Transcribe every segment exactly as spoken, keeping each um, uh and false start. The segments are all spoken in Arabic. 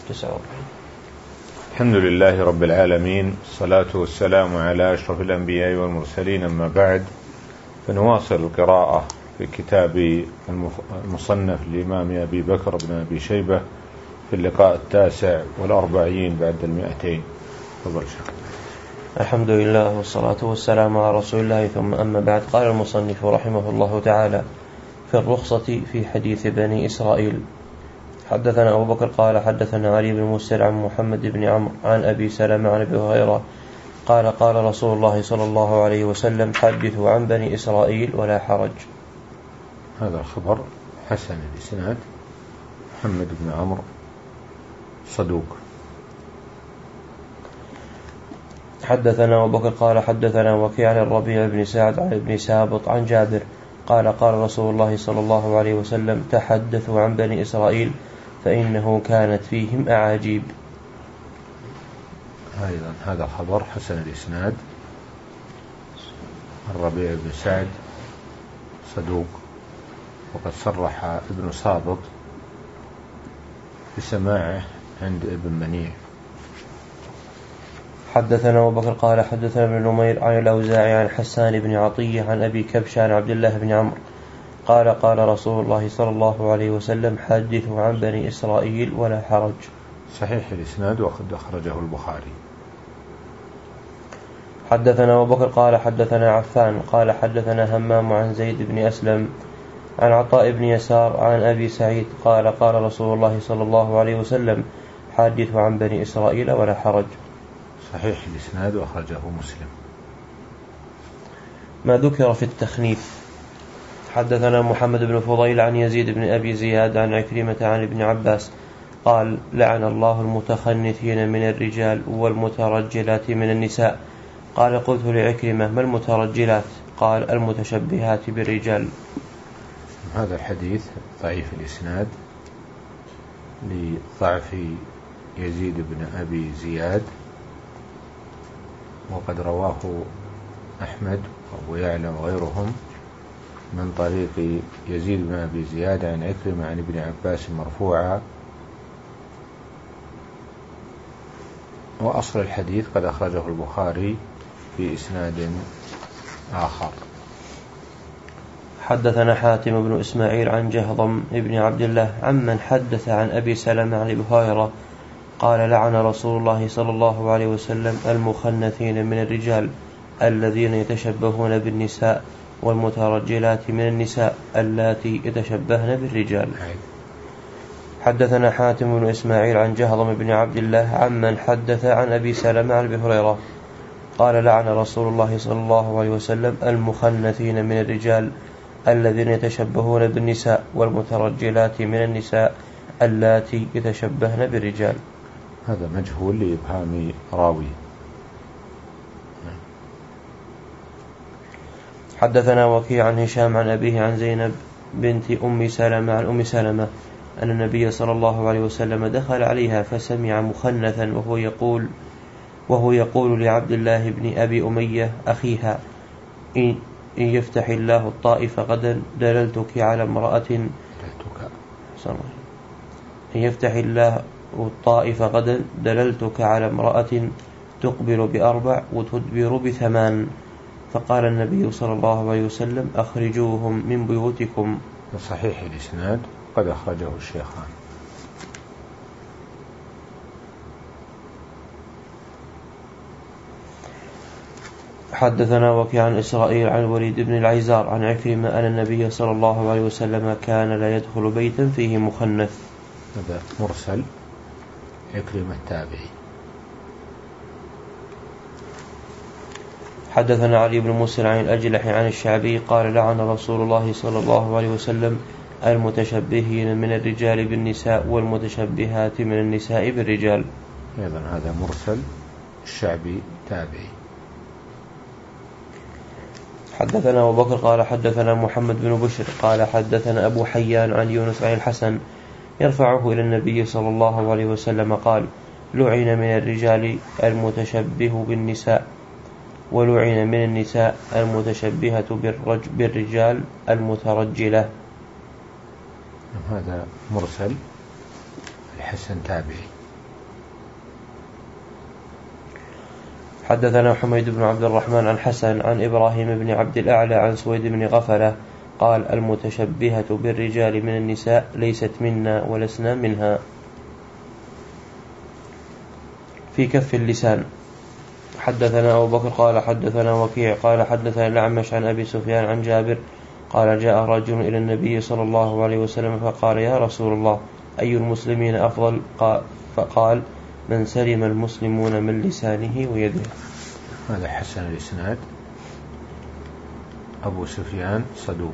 تسعة وأربعين. الحمد لله رب العالمين، الصلاة والسلام على أشرف الأنبياء والمرسلين، أما بعد، فنواصل القراءة في كتاب المصنف للإمام أبي بكر بن أبي شيبة في اللقاء التاسع والأربعين بعد المئتين. تفضل شيخ. الحمد لله والصلاة والسلام على رسول الله، ثم أما بعد. قال المصنف رحمه الله تعالى في الرخصة في حديث بني إسرائيل: حدثنا أبو بكر قال حدثنا علي بن مسر عن محمد بن عمرو عن أبي سلمة عن أبي هريرة قال قال رسول الله صلى الله عليه وسلم: حدثوا عن بني إسرائيل ولا حرج. هذا الخبر حسن الإسناد، محمد بن عمرو صدوق. حدثنا أبو بكر قال حدثنا وكيع عن الربيع بن سعد عن ابن سابط عن جابر قال قال رسول الله صلى الله عليه وسلم: تحدثوا عن بني إسرائيل فإنه كانت فيهم أعاجيب. أيضا هذا خبر حسن الإسناد، الربيع بن سعد صدوق، وقد صرح ابن سابط بسماعه عند ابن منيع. حدثنا أبو بكر قال حدثنا ابن نمير عن الأوزاعي عن حسان بن عطية عن أبي كبش عن عبد الله بن عمرو قال قال رسول الله صلى الله عليه وسلم: حدثوا عن بني إسرائيل ولا حرج. صحيح الإسناد، وقد أخرجه البخاري. حدثنا أبو بكر قال حدثنا عفان قال حدثنا همام عن زيد بن أسلم عن عطاء بن يسار عن أبي سعيد قال قال رسول الله صلى الله عليه وسلم: حدثوا عن بني إسرائيل ولا حرج. صحيح الإسناد، وأخرجه مسلم. ما ذكر في التخنيف. حدثنا محمد بن فضيل عن يزيد بن أبي زياد عن عكرمة عن ابن عباس قال: لعن الله المتخنثين من الرجال والمترجلات من النساء. قال: قلت لعكرمة: ما المترجلات؟ قال: المتشبهات بالرجال. هذا الحديث ضعيف الإسناد لضعف يزيد بن أبي زياد، وقد رواه أحمد وأبو يعلى وغيرهم من طريق يزيد بن أبي زياد عن عكرمة عن ابن عباس مرفوعا، وأصل الحديث قد أخرجه البخاري في إسناد آخر. حدثنا حاتم بن إسماعيل عن جهضم بن عبد الله عمن حدث عن أبي سلمة عن أبي هريرة قال: لعن رسول الله صلى الله عليه وسلم المخنثين من الرجال الذين يتشبهون بالنساء والمترجلات من النساء اللاتي يتشبهن بالرجال. حدثنا حاتم بن إسماعيل عن جهضم بن عبد الله عمن حدث عن أبي سلمة عن أبي هريرة قال: لعن رسول الله صلى الله عليه وسلم المخنثين من الرجال الذين يتشبهون بالنساء والمترجلات من النساء اللاتي يتشبهن بالرجال. هذا مجهول لإبهام راوي. حدثنا وكيع عن هشام عن أبيه عن زينب بنت أم سلمة عن أم سلمة أن النبي صلى الله عليه وسلم دخل عليها فسمع مخنثا وهو يقول وهو يقول لعبد الله بن أبي أمية أخيها: إن يفتح الله الطائف غدا دللتك على امرأة إن يفتح الله الطائف غدا دللتك على امرأة تقبل بأربع وتدبر بثمان. فقال النبي صلى الله عليه وسلم: أخرجوهم من بيوتكم. صحيح الإسناد، قد أخرجه الشيخان. حدثنا وكيع عن إسرائيل عن الوليد بن العيزار عن عكرمة أن النبي صلى الله عليه وسلم كان لا يدخل بيتا فيه مخنث. هذا مرسل، عكرمة التابعي. حدثنا علي بن مسر عن الأجلح عن الشعبي قال: لعن رسول الله صلى الله عليه وسلم المتشبهين من الرجال بالنساء والمتشبهات من النساء بالرجال. أيضا هذا مرسل، الشعبي تابعي. حدثنا أبو بكر قال حدثنا محمد بن بشر قال حدثنا أبو حيان عن يونس عن الحسن يرفعه إلى النبي صلى الله عليه وسلم قال: لعن من الرجال المتشبه بالنساء، ولعن من النساء المتشبهة بالرجال المترجلة. هذا مرسل، الحسن تابعي. حدثنا حميد بن عبد الرحمن عن حسن عن إبراهيم بن عبد الأعلى عن سويد بن غفلة قال المتشبهة بالرجال من النساء ليست منا ولسنا منها. في كف اللسان. حدثنا أبو بكر قال حدثنا وكيع قال حدثنا الأعمش عن أبي سفيان عن جابر قال جاء رجل إلى النبي صلى الله عليه وسلم فقال يا رسول الله أي المسلمين أفضل؟ فقال من سلم المسلمون من لسانه ويده. هذا حسن الإسناد. أبو سفيان صدوق.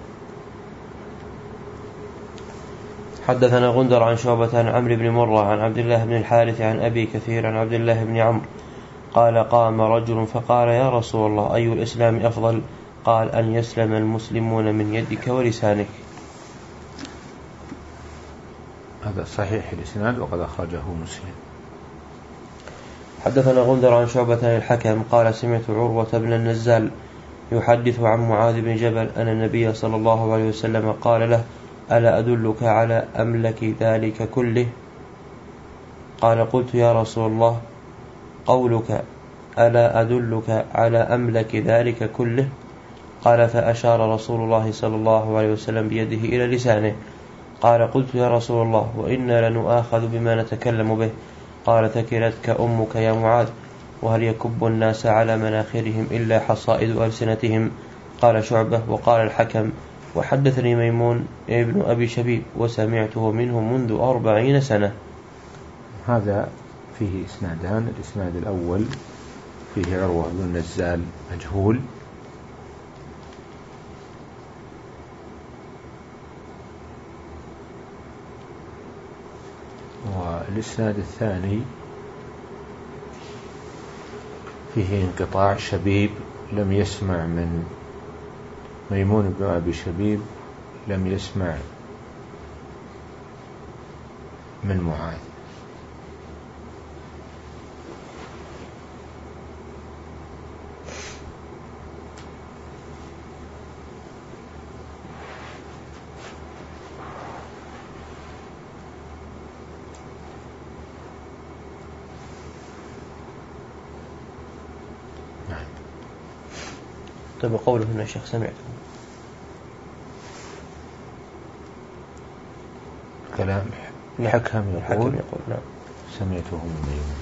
حدثنا غندر عن شعبة عن عمرو بن مرة عن عبد الله بن الحارث عن أبي كثير عن عبد الله بن عمرو قال قام رجل فقال يا رسول الله أي الإسلام أفضل؟ قال أن يسلم المسلمون من يدك ولسانك. هذا صحيح الإسناد وقد أخرجه مسلم. حدثنا غندر عن شعبة عن الحكم قال سمعت عروة بن النزال يحدث عن معاذ بن جبل أن النبي صلى الله عليه وسلم قال له ألا أدلك على أملك ذلك كله؟ قال قلت يا رسول الله قولك ألا أدلك على أملك ذلك كله؟ قال فأشار رسول الله صلى الله عليه وسلم بيده إلى لسانه. قال قلت يا رسول الله وإنا لنؤاخذ بما نتكلم به. قال ثكلتك أمك يا معاذ وهل يكب الناس على مناخرهم إلا حصائد ألسنتهم؟ قال شعبة وقال الحكم وحدثني ميمون ابن أبي شبيب وسمعته منه منذ أربعين سنة. هذا فيه إسنادان. الإسناد الأول فيه عروة بن النزال مجهول، والإسناد الثاني فيه انقطاع. شبيب لم يسمع من ميمون بن أبي شبيب لم يسمع من معاذ. طيب قوله هنا الشيخ سمعته كلام الحكم يقول, يقول نعم سمعته من ميمون.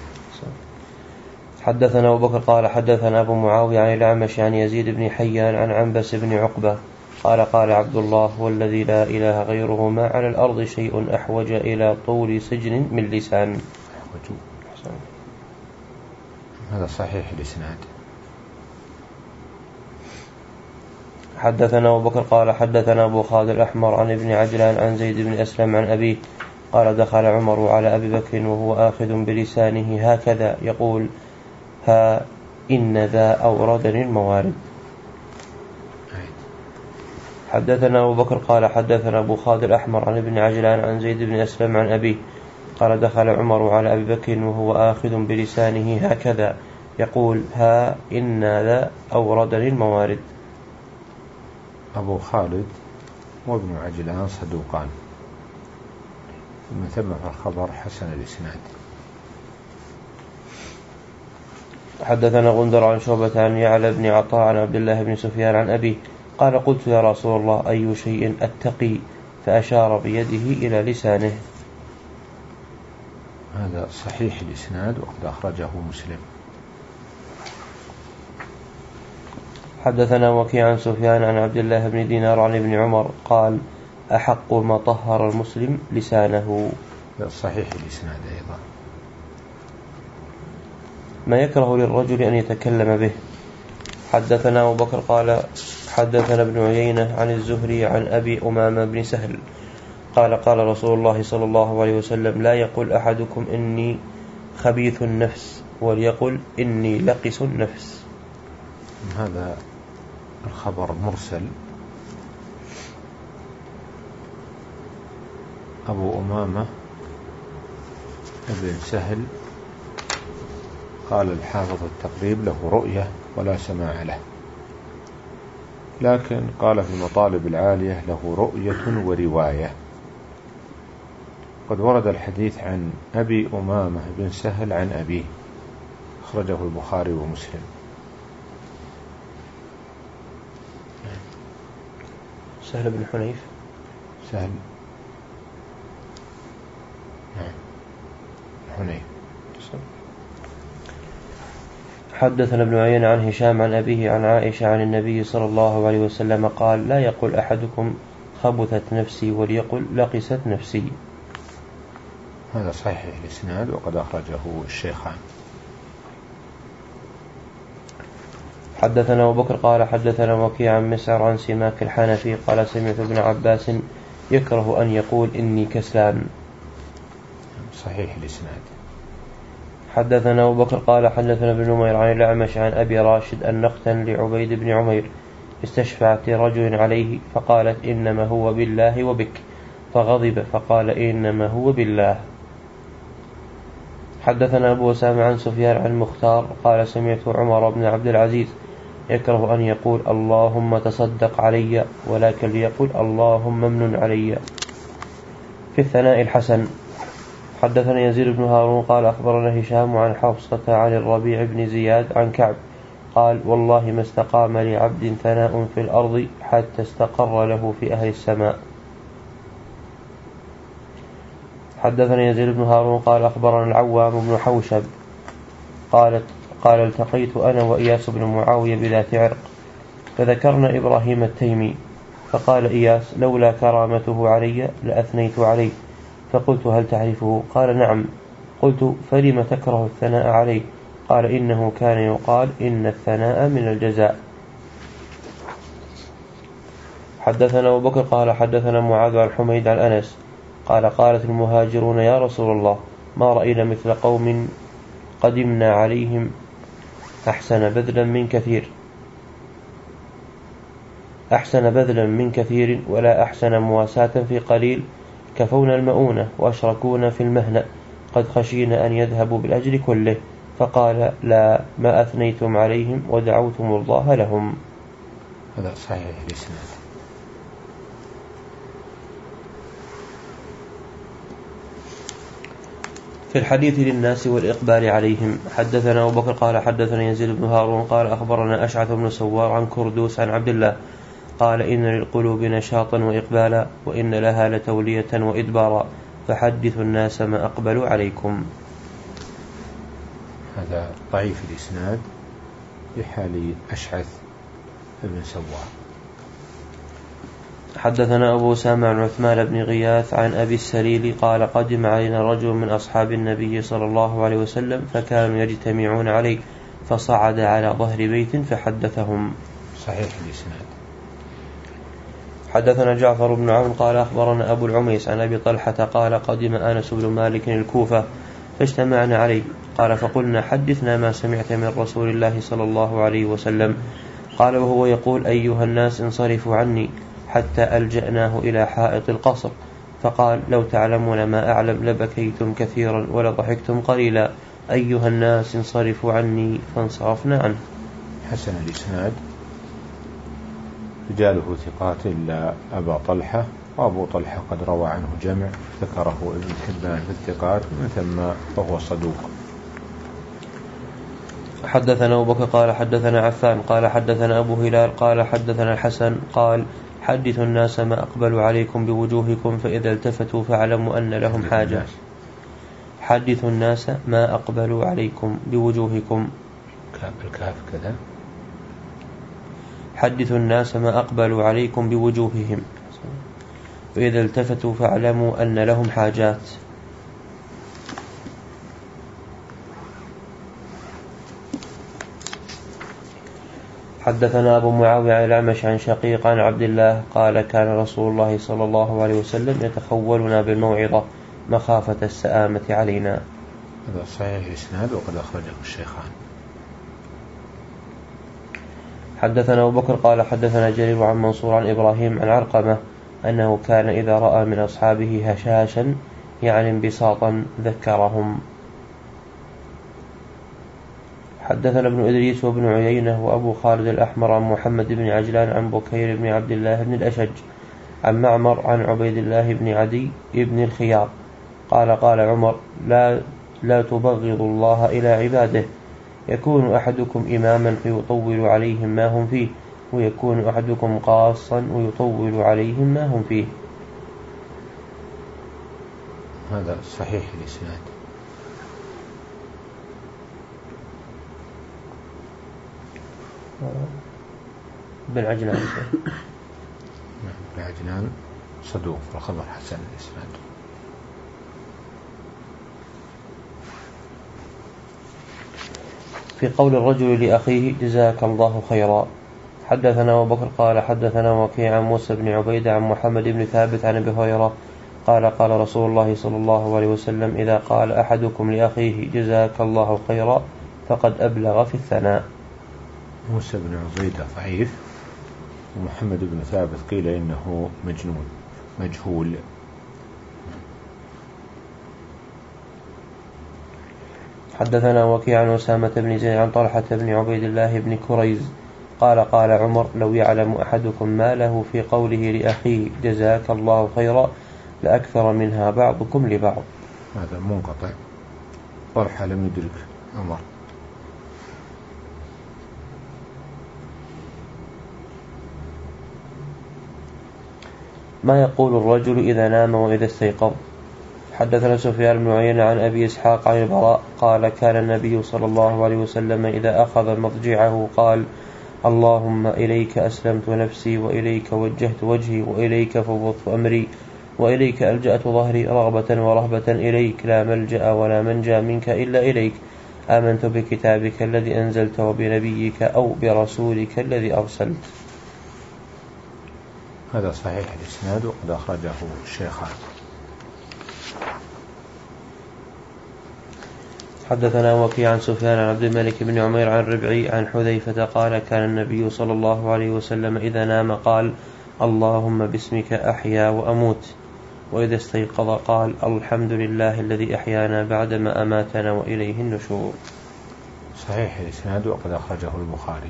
حدثنا أبو بكر قال حدثنا أبو معاوية عن الأعمش عن يزيد بن حيان عن عنبس بن عقبة قال قال عبد الله والذي لا إله غيره ما على الأرض شيء أحوج إلى طول سجن من لسان. هذا صحيح الإسناد. حدثنا أبو بكر قال حدثنا أبو خالد الأحمر عن ابن عجلان عن زيد بن أسلم عن أبيه قال دخل عمر على أبي بكر وهو آخذ بلسانه هكذا يقول ها إن ذا أوردني الموارد. حدثنا أبو بكر قال حدثنا أبو خالد الأحمر عن ابن عجلان عن زيد بن أسلم عن أبيه قال دخل عمر على أبي بكر وهو آخذ بلسانه هكذا يقول ها إن ذا أوردني الموارد. أبو خالد وابن عجلان صدوقان، ومن ثم الخبر حسن الإسناد. حدثنا غندر عن شعبة عن يعلى بن عطاء عن عبد الله بن سفيان عن أبيه قال قلت يا رسول الله أي شيء أتقي؟ فأشار بيده إلى لسانه. هذا صحيح الإسناد وقد أخرجه مسلم. حدثنا وكيع عن سفيان عن عبد الله بن دينار عن ابن عمر قال أحق ما طهر المسلم لسانه. صحيح الإسناد أيضا. ما يكره للرجل أن يتكلم به. حدثنا أبو بكر قال حدثنا ابن عيينة عن الزهري عن أبي أمامة بن سهل قال قال رسول الله صلى الله عليه وسلم لا يقول أحدكم إني خبيث النفس وليقل إني لقس النفس. هذا الخبر مرسل. أبو أمامة ابن سهل قال الحافظ التقريب له رؤية ولا سماع له، لكن قال في المطالب العالية له رؤية ورواية. قد ورد الحديث عن أبي أمامة بن سهل عن أبيه، أخرجه البخاري ومسلم. سهل بن حنيف. سهل نعم حنيف. حدثنا ابن عيينة عن هشام عن أبيه عن عائشة عن النبي صلى الله عليه وسلم قال لا يقول أحدكم خبثت نفسي وليقل لقست نفسي. هذا صحيح الإسناد وقد أخرجه الشيخان. حدثنا أبو بكر قال حدثنا وكيع عن مسعر عن سماك الحنفي قال سمعت ابن عباس يكره أن يقول إني كسلان. صحيح الإسناد. حدثنا أبو بكر قال حدثنا ابن نمير عن الأعمش عن أبي راشد أن أختا لعبيد بن عمير استشفعت رجل عليه فقالت إنما هو بالله وبك فغضب فقال إنما هو بالله. حدثنا أبو أسامة عن سفيان عن مختار قال سمعت عمر بن عبد العزيز يكره أن يقول اللهم تصدق علي ولكن ليقول اللهم ممنن علي. في الثناء الحسن. حدثنا يزيد بن هارون قال أخبرنا هشام عن حفصة عن الربيع بن زياد عن كعب قال والله ما استقام لعبد ثناء في الأرض حتى استقر له في أهل السماء. حدثنا يزيد بن هارون قال أخبرنا العوام بن حوشب قالت قال التقيت أنا وإياس بن معاوية بذات عرق فذكرنا إبراهيم التيمي فقال إياس لولا كرامته علي لأثنيت عليه فقلت هل تعرفه؟ قال نعم. قلت فلم تكره الثناء عليه؟ قال إنه كان يقال إن الثناء من الجزاء. حدثنا أبو بكر قال حدثنا معاذ عن حميد عن أنس قال قالت المهاجرون يا رسول الله ما رأينا مثل قوم قدمنا عليهم أحسن بذلا من كثير أحسن بذلا من كثير ولا أحسن مواساة في قليل كفونا المؤونة وأشركونا في المهنة قد خشينا أن يذهبوا بالأجر كله. فقال لا ما أثنيتم عليهم ودعوتم الله لهم. هذا صحيح الإسناد. في الحديث للناس والإقبال عليهم. حدثنا أبو بكر قال حدثنا يزيد بن هارون قال أخبرنا أشعث بن سوار عن كردوس عن عبد الله قال إن للقلوب نشاطا وإقبالا وإن لها لتولية وإدبارا فحدثوا الناس ما أقبلوا عليكم. هذا ضعيف الإسناد بحال أشعث بن سوار. حدثنا أبو أسامة عن عثمان بن غياث عن أبي السليل قال قدم علينا رجل من أصحاب النبي صلى الله عليه وسلم فكانوا يجتمعون عليه فصعد على ظهر بيت فحدثهم. صحيح الإسناد. حدثنا جعفر بن عون قال أخبرنا أبو العميس عن أبي طلحة قال قدم أنس بن مالك الكوفة فاجتمعنا عليه قال فقلنا حدثنا ما سمعت من رسول الله صلى الله عليه وسلم. قال وهو يقول أيها الناس انصرفوا عني حتى ألجأناه إلى حائط القصر فقال لو تعلمون ما أعلم لبكيتم كثيرا ولضحكتم قليلا أيها الناس انصرفوا عني فانصرفنا عنه. حسن الإسناد. رجاله ثقات إلا أبا طلحة وأبو طلحة قد روى عنه جمع ذكره ابن حبان في الثقات من ثم وهو صدوق. حدثنا أبو بكر قال حدثنا عفان قال حدثنا أبو هلال قال حدثنا الحسن قال حدثوا الناس ما أقبلوا عليكم بوجوهكم فإذا التفتوا فاعلموا أن لهم حاجة. حدثوا الناس ما أقبلوا عليكم بوجوهكم. الكاف كذا. حدثوا الناس ما أقبلوا عليكم بوجوههم فإذا التفتوا فاعلموا أن لهم حاجات. حدثنا أبو معاوية عن الأعمش عن شقيق عن عبد الله قال كان رسول الله صلى الله عليه وسلم يتخولنا بالموعظة مخافة السآمة علينا. هذا صحيح الإسناد وقد أخرجه الشيخان. حدثنا أبو بكر قال حدثنا جرير عن منصور عن إبراهيم عن علقمة أنه كان إذا رأى من أصحابه هشاشا يعني انبساطا ذكرهم. حدثنا ابن إدريس وابن عيينة وأبو خالد الأحمر عن محمد بن عجلان عن بكير بن عبد الله بن الأشج عن معمر عن عبيد الله بن عدي بن الخيار قال قال عمر لا, لا تبغض الله إلى عباده يكون أحدكم إماما فيطول عليهم ما هم فيه، ويكون أحدكم قاصا ويطول عليهم ما هم فيه. هذا صحيح الإسناد. بن عجلان بن عجلان صدوق والخبر حسن الإسناد. في قول الرجل لأخيه جزاك الله خيرا. حدثنا أبو بكر قال حدثنا وكيع عن موسى بن عبيدة عن محمد بن ثابت عن أبي هريرة قال قال رسول الله صلى الله عليه وسلم إذا قال أحدكم لأخيه جزاك الله خيرا فقد أبلغ في الثناء. موسى بن عبيدة ضعيف، ومحمد بن ثابت قيل إنه مجنون مجهول. حدثنا وكيع عن أسامة بن زيد عن طلحة بن عبيد الله بن كريز قال قال عمر لو يعلم أحدكم ما له في قوله لأخيه جزاك الله خيرا لأكثر منها بعضكم لبعض. هذا منقطع، طلحة لم يدرك عمر. ما يقول الرجل إذا نام وإذا استيقظ. حدثنا سفيان بن عيينة عن أبي إسحاق عن البراء قال كان النبي صلى الله عليه وسلم إذا أخذ مضجعه قال اللهم إليك أسلمت نفسي وإليك وجهت وجهي وإليك فوضت أمري وإليك ألجأت ظهري رغبة ورهبة إليك لا ملجأ ولا منجا منك إلا إليك آمنت بكتابك الذي أنزلت وبنبيك أو برسولك الذي أرسلت. هذا صحيح الإسناد وقد أخرجه الشيخان. حدثنا وكيع عن سفيان عن عبد الملك بن عمير عن ربعي عن حذيفة قال كان النبي صلى الله عليه وسلم إذا نام قال اللهم باسمك أحيا وأموت، وإذا استيقظ قال الحمد لله الذي أحيانا بعدما أماتنا وإليه النشور. صحيح الإسناد وقد أخرجه البخاري.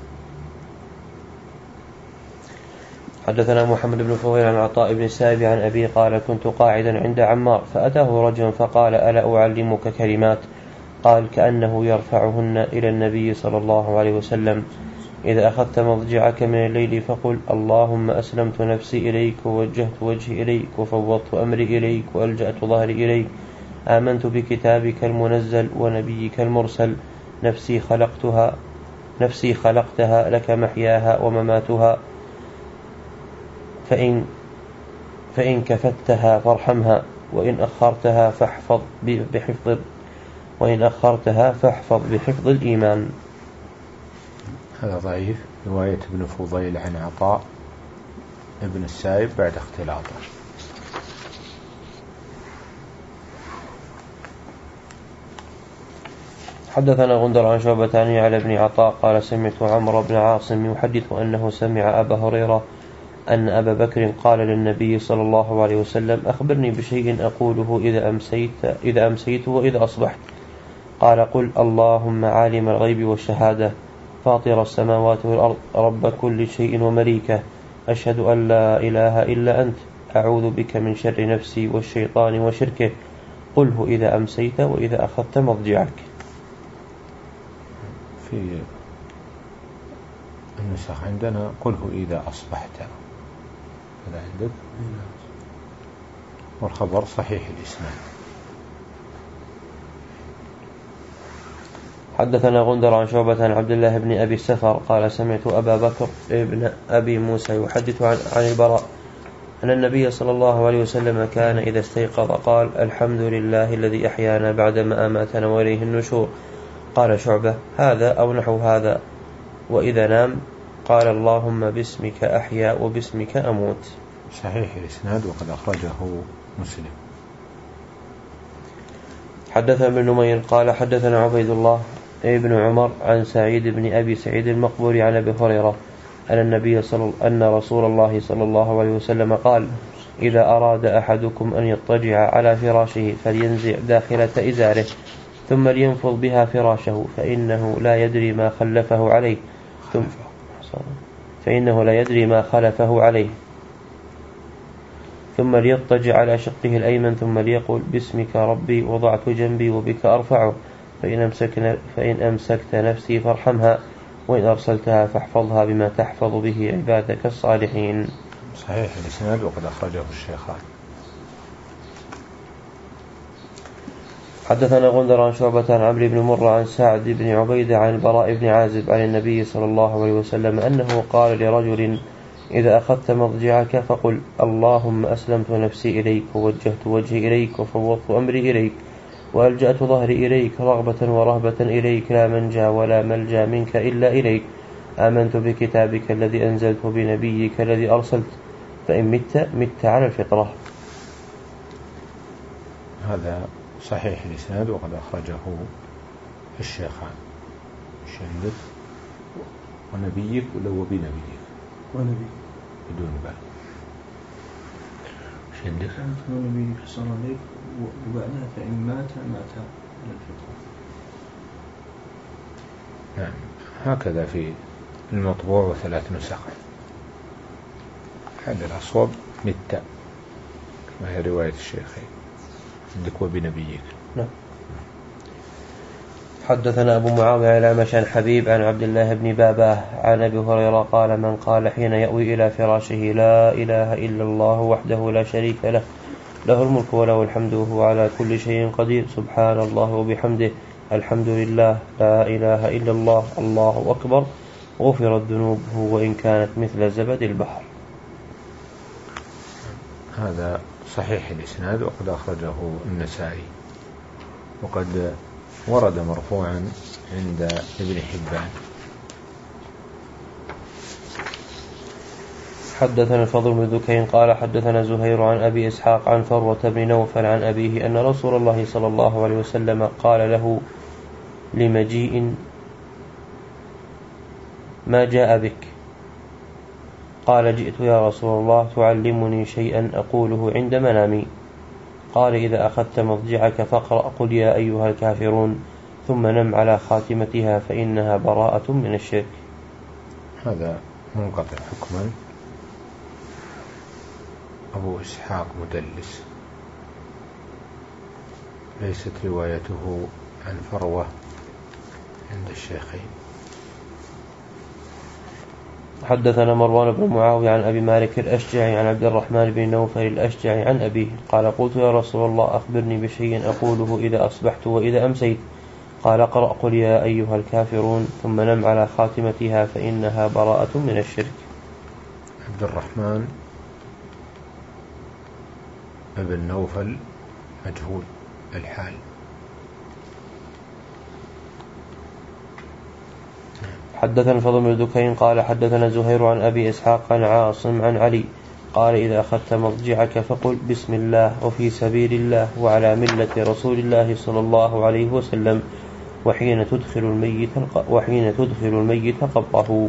حدثنا محمد بن فضيل عن عطاء بن السائب عن أبي قال كنت قاعدا عند عمار فأتاه رجل فقال ألا أعلمك كلمات؟ قال كأنه يرفعهن إلى النبي صلى الله عليه وسلم إذا أخذت مضجعك من الليل فقل اللهم أسلمت نفسي إليك ووجهت وجهي إليك وفوضت أمري إليك وألجأت ظهري إليك آمنت بكتابك المنزل ونبيك المرسل نفسي خلقتها نفسي خلقتها لك محياها ومماتها فإن, فإن كفتها فارحمها وإن أخرتها فاحفظ بحفظ وإن أخرتها فاحفظ بحفظ الإيمان. هذا ضعيف، رواية ابن فضيل عن عطاء ابن السائب بعد اختلاطه. حدثنا غندر عن شعبة على ابن عطاء قال سمعت عمرو بن عاصم يحدث أنه سمع أبا هريرة أن أبا بكر قال للنبي صلى الله عليه وسلم أخبرني بشيء أقوله إذا أمسيت, إذا أمسيت وإذا أصبحت. قال قل اللهم عالم الغيب والشهادة فاطر السماوات والأرض رب كل شيء ومليكه أشهد أن لا إله إلا أنت أعوذ بك من شر نفسي والشيطان وشركه قله إذا أمسيت وإذا أخذت مضجعك. في النسخ عندنا قله إذا أصبحت، هذا عندك، والخبر صحيح الإسناد. حدثنا غندر عن شعبة عن عبد الله بن أبي السفر قال سمعت أبا بكر ابن أبي موسى يحدث عن, عن البراء أن النبي صلى الله عليه وسلم كان إذا استيقظ قال الحمد لله الذي أحيانا بعدما أماتنا وإليه النشور. قال شعبة هذا أو نحو هذا، وإذا نام قال اللهم باسمك أحيا وباسمك أموت. صحيح الإسناد وقد أخرجه مسلم. حدثنا ابن نمير قال حدثنا عبيد الله ابن عمر عن سعيد بن أبي سعيد المقبوري عن أبي هريرة أن النبي صلى أن رسول الله صلى الله عليه وسلم قال إذا أراد أحدكم أن يضطجع على فراشه فلينزع داخلة إزاره ثم لينفض بها فراشه فإنه لا يدري ما خلفه عليه ثم فإنه لا يدري ما خلفه عليه ثم ليضطجع على شقه الأيمن ثم ليقول باسمك ربي وضعت جنبي وبك أرفعه فإن, أمسكن فإن أمسكت نفسي فارحمها، وإن أرسلتها فاحفظها بما تحفظ به عبادك الصالحين. صحيح الإسناد وقد أخرجه الشيخان. حدثنا غندر عن شعبة عن عمرو بن مرة عن سعد بن عبيدة عن البراء بن عازب عن النبي صلى الله عليه وسلم أنه قال لرجل: إذا أخذت مضجعك فقل: اللهم أسلمت نفسي إليك، ووجهت وجهي إليك، وفوضت أمري إليك، وألجأت ظهري إليك، رغبة ورهبة إليك، لا منجا ولا ملجا منك إلا إليك، آمنت بكتابك الذي أنزلت بنبيك الذي أرسلت، فإن مت مت على الفطرة. هذا صحيح الإسناد وقد أخرجه الشيخان. شندك ونبيك ولو بنبيك ونبي بدون باء. شندك ونبيك صلى الله عليه وبعدها فإن مات مات على الفطرة. نعم هكذا في المطبوع وثلاث نسخ. هذا الأصوب مت وهي رواية الشيخين عندك وبنبيك. نعم. حدثنا أبو معاوية الأعمش عن حبيب عن عبد الله بن باباه عن أبي هريرة قال: من قال حين يأوي إلى فراشه: لا إله إلا الله وحده لا شريك له، له الملك وله الحمد وهو على كل شيء قدير، سبحان الله وبحمده، الحمد لله، لا إله إلا الله، الله أكبر، غفرت ذنوبه وإن كانت مثل زبد البحر. هذا صحيح الإسناد وقد أخرجه النسائي، وقد ورد مرفوعا عند ابن حبان. حدثنا الفضل بن ذكين قال: حدثنا زهير عن أبي إسحاق عن فروة بن نوفل عن أبيه أن رسول الله صلى الله عليه وسلم قال له لمجيء: ما جاء بك؟ قال: جئت يا رسول الله تعلمني شيئا أقوله عند منامي. قال: إذا أخذت مضجعك فاقرأ قل يا أيها الكافرون، ثم نم على خاتمتها فإنها براءة من الشرك. هذا منقطع حكما. أبو إسحاق مدلس، ليست روايته عن فروة عند الشيخين. حدثنا مروان بن معاوية عن أبي مالك الأشجعي عن عبد الرحمن بن نوفل الأشجعي عن أبيه قال: قلت يا رسول الله أخبرني بشيء أقوله إذا أصبحت وإذا أمسيت. قال: اقرأ قل يا أيها الكافرون، ثم نم على خاتمتها فإنها براءة من الشرك. عبد الرحمن ابن نوفل مجهول الحال. حدثنا الفضل بن ذكين قال: حدثنا زهير عن أبي إسحاق عن عاصم عن علي قال: إذا أخذت مضجعك فقل بسم الله وفي سبيل الله وعلى ملة رسول الله صلى الله عليه وسلم، وحين تدخل الميت وحين تدخل الميت قبره.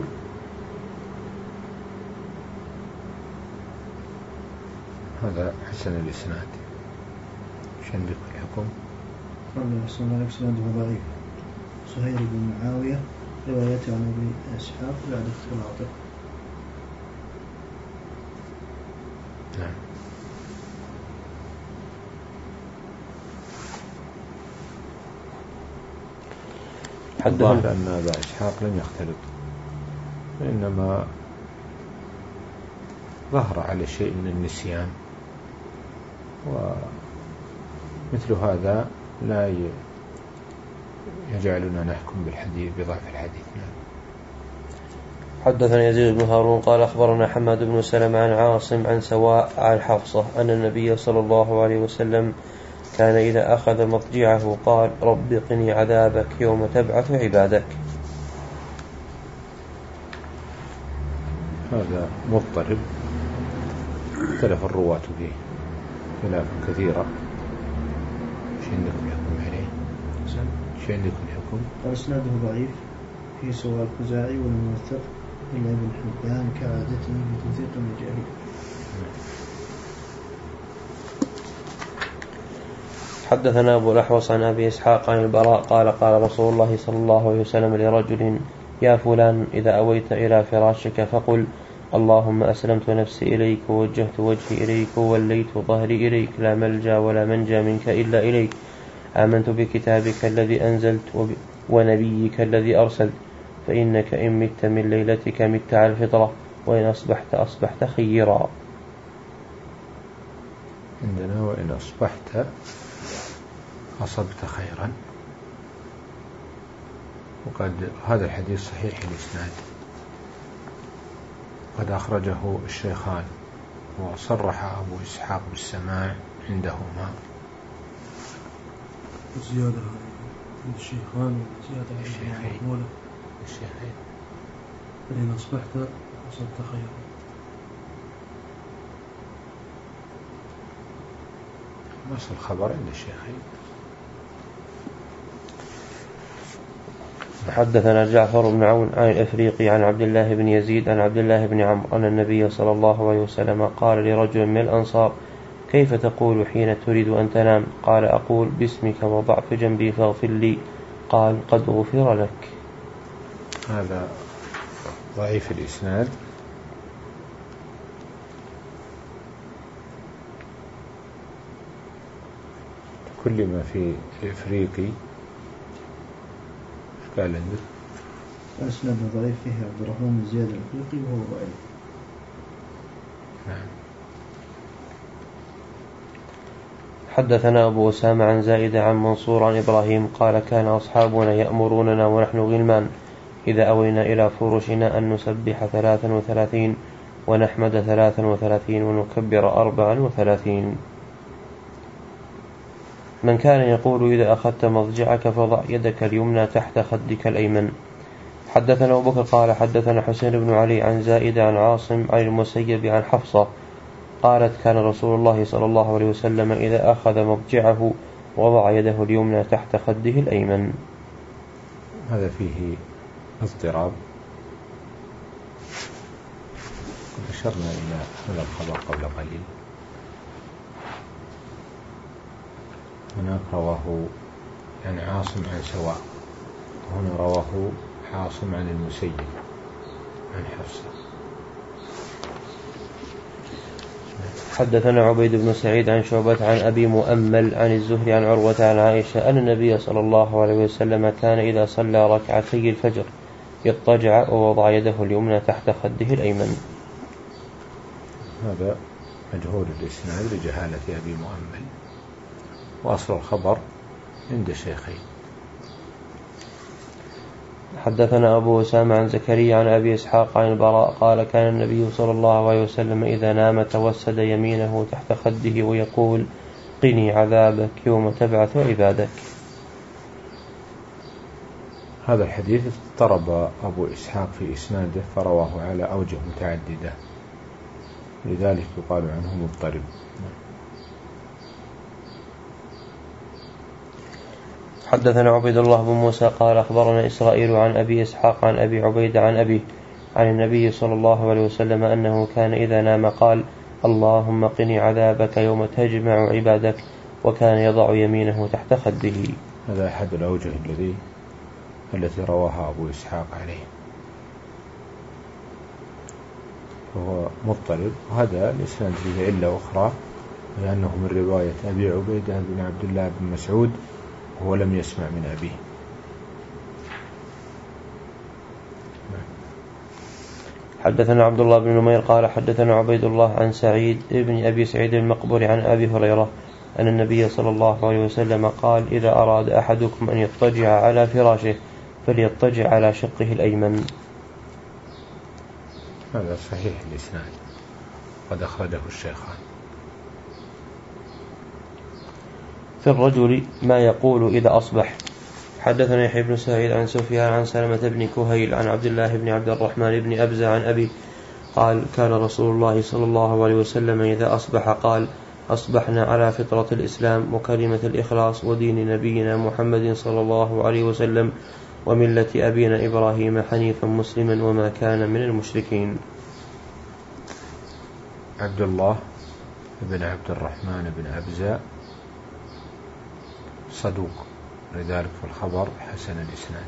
هذا حسن الإسناد. شندك الحكم؟ قال صلى الله عليه وسلم ضعيف. زهير بن معاوية روايته عن أبي إسحاق بعد اختلاطه. نعم. حدثنا أن أبا إسحاق لم يختلط، وإنما ظهر على شيء من النسيان، ومثل هذا لا يجعلنا نحكم بالحديث بضعف الحديث. حدثنا يزيد بن هارون قال: أخبرنا حماد بن سلمة عن عاصم عن سواء عن حفصة أن النبي صلى الله عليه وسلم كان إذا أخذ مضجعه قال: رب قني عذابك يوم تبعث عبادك. هذا مضطرب، اختلف الرواة فيه خلافا كثيرا. شو عندكم الحكم عليه؟ شو عندكم الحكم؟ وإسناده ضعيف في سواء الخزاعي والموثق إلا ابن حبان كعادته في توثيق الرجال. حدثنا أبو الأحوص عن أبي إسحاق عن البراء قال: قال رسول الله صلى الله عليه وسلم لرجل: يا فلان، إذا أويت إلى فراشك فقل: اللهم أسلمت نفسي إليك، ووجهت وجهي إليك، ووليت ظهري إليك، لا ملجا ولا منجا منك إلا إليك، آمنت بكتابك الذي أنزلت ونبيك الذي أرسلت، فإنك إن مت من ليلتك مت على الفطرة، وإن أصبحت أصبحت خيرا. عندنا وإن أصبحت أصبت خيرا. وقد هذا الحديث صحيح الإسناد، قد أخرجه الشيخان، وصرح أبو إسحاق بالسماع عندهما. زيادة الشيخان وزيادة الشيخين الشيخين فإن أصبحت أصبت خيرا. نص الخبر عند الشيخين. حدثنا جعفر بن عون عن الأفريقي عن عبد الله بن يزيد عن عبد الله بن عمرو أن النبي صلى الله عليه وسلم قال لرجل من الأنصار: كيف تقول حين تريد أن تنام؟ قال: أقول باسمك وضع في جنبي فاغفر لي. قال: قد غفر لك. هذا ضعيف الإسناد. كل ما في الإفريقي قال عندك الإسناد ضعيف فيه عبد الرحمن بن زياد الأفريقي وهو ضعيف. نعم. حدثنا أبو أسامة عن زائدة عن منصور عن إبراهيم قال: كان أصحابنا يأمروننا ونحن غلمان إذا أوينا إلى فرشنا أن نسبح ثلاثا وثلاثين ونحمد ثلاثا وثلاثين ونكبر أربعا وثلاثين. من كان يقول: إذا أخذت مضجعك فضع يدك اليمنى تحت خدك الأيمن. حدثنا أبو بكر قال: حدثنا حسين بن علي عن زائدة عن عاصم عن المسيب عن حفصة قالت: كان رسول الله صلى الله عليه وسلم إذا أخذ مضجعه وضع يده اليمنى تحت خده الأيمن. هذا فيه اضطراب. أشرنا إلى هذا الخبر قبل قليل. هناك رواه عن عاصم عن سواء، هنا رواه عاصم عن المسيب عن حفصة. حدثنا عبيد بن سعيد عن شعبة عن أبي مؤمل عن الزهري عن عروة عن عائشة أن النبي صلى الله عليه وسلم كان إذا صلى ركعتي الفجر يضطجع ووضع يده اليمنى تحت خده الأيمن. هذا مجهول الإسناد لجهالة أبي مؤمل، وأصل الخبر عند الشيخين. حدثنا أبو أسامة عن زكريا عن أبي إسحاق عن البراء قال: كان النبي صلى الله عليه وسلم إذا نام توسد يمينه تحت خده ويقول: قني عذابك يوم تبعث عبادك. هذا الحديث اضطرب أبو إسحاق في إسناده فرواه على أوجه متعددة، لذلك يقال عنه مضطرب. حدثنا عبيد الله بن موسى قال: أخبرنا إسرائيل عن أبي إسحاق عن أبي عبيد عن أبي عن النبي صلى الله عليه وسلم أنه كان إذا نام قال: اللهم قني عذابك يوم تجمع عبادك، وكان يضع يمينه تحت خده. هذا أحد الأوجه الذي التي رواها أبو إسحاق عليه، وهو مضطرب. وهذا الإسناد فيه علة أخرى، لأنه من رواية أبي عبيدة بن عبد الله بن مسعود وهو لم يسمع من أبيه. حدثنا عبد الله بن نمير قال: حدثنا عبيد الله عن سعيد بن أبي سعيد المقبري عن أبي هريرة أن النبي صلى الله عليه وسلم قال: إذا أراد أحدكم أن يضطجع على فراشه فليضطجع على شقه الأيمن. هذا صحيح الإسناد، قد أخرجه الشيخان. في الرجل ما يقول إذا أصبح. حدثنا يحيى بن سعيد عن سفيان عن سلمة بن كهيل عن عبد الله بن عبد الرحمن بن أبزة عن أبي قال: كان رسول الله صلى الله عليه وسلم إذا أصبح قال: أصبحنا على فطرة الإسلام وكلمة الإخلاص ودين نبينا محمد صلى الله عليه وسلم وملة أبينا إبراهيم حنيفا مسلما وما كان من المشركين. عبد الله بن عبد الرحمن بن أبزة صدوق، لذلك في الخبر حسن الإسناد.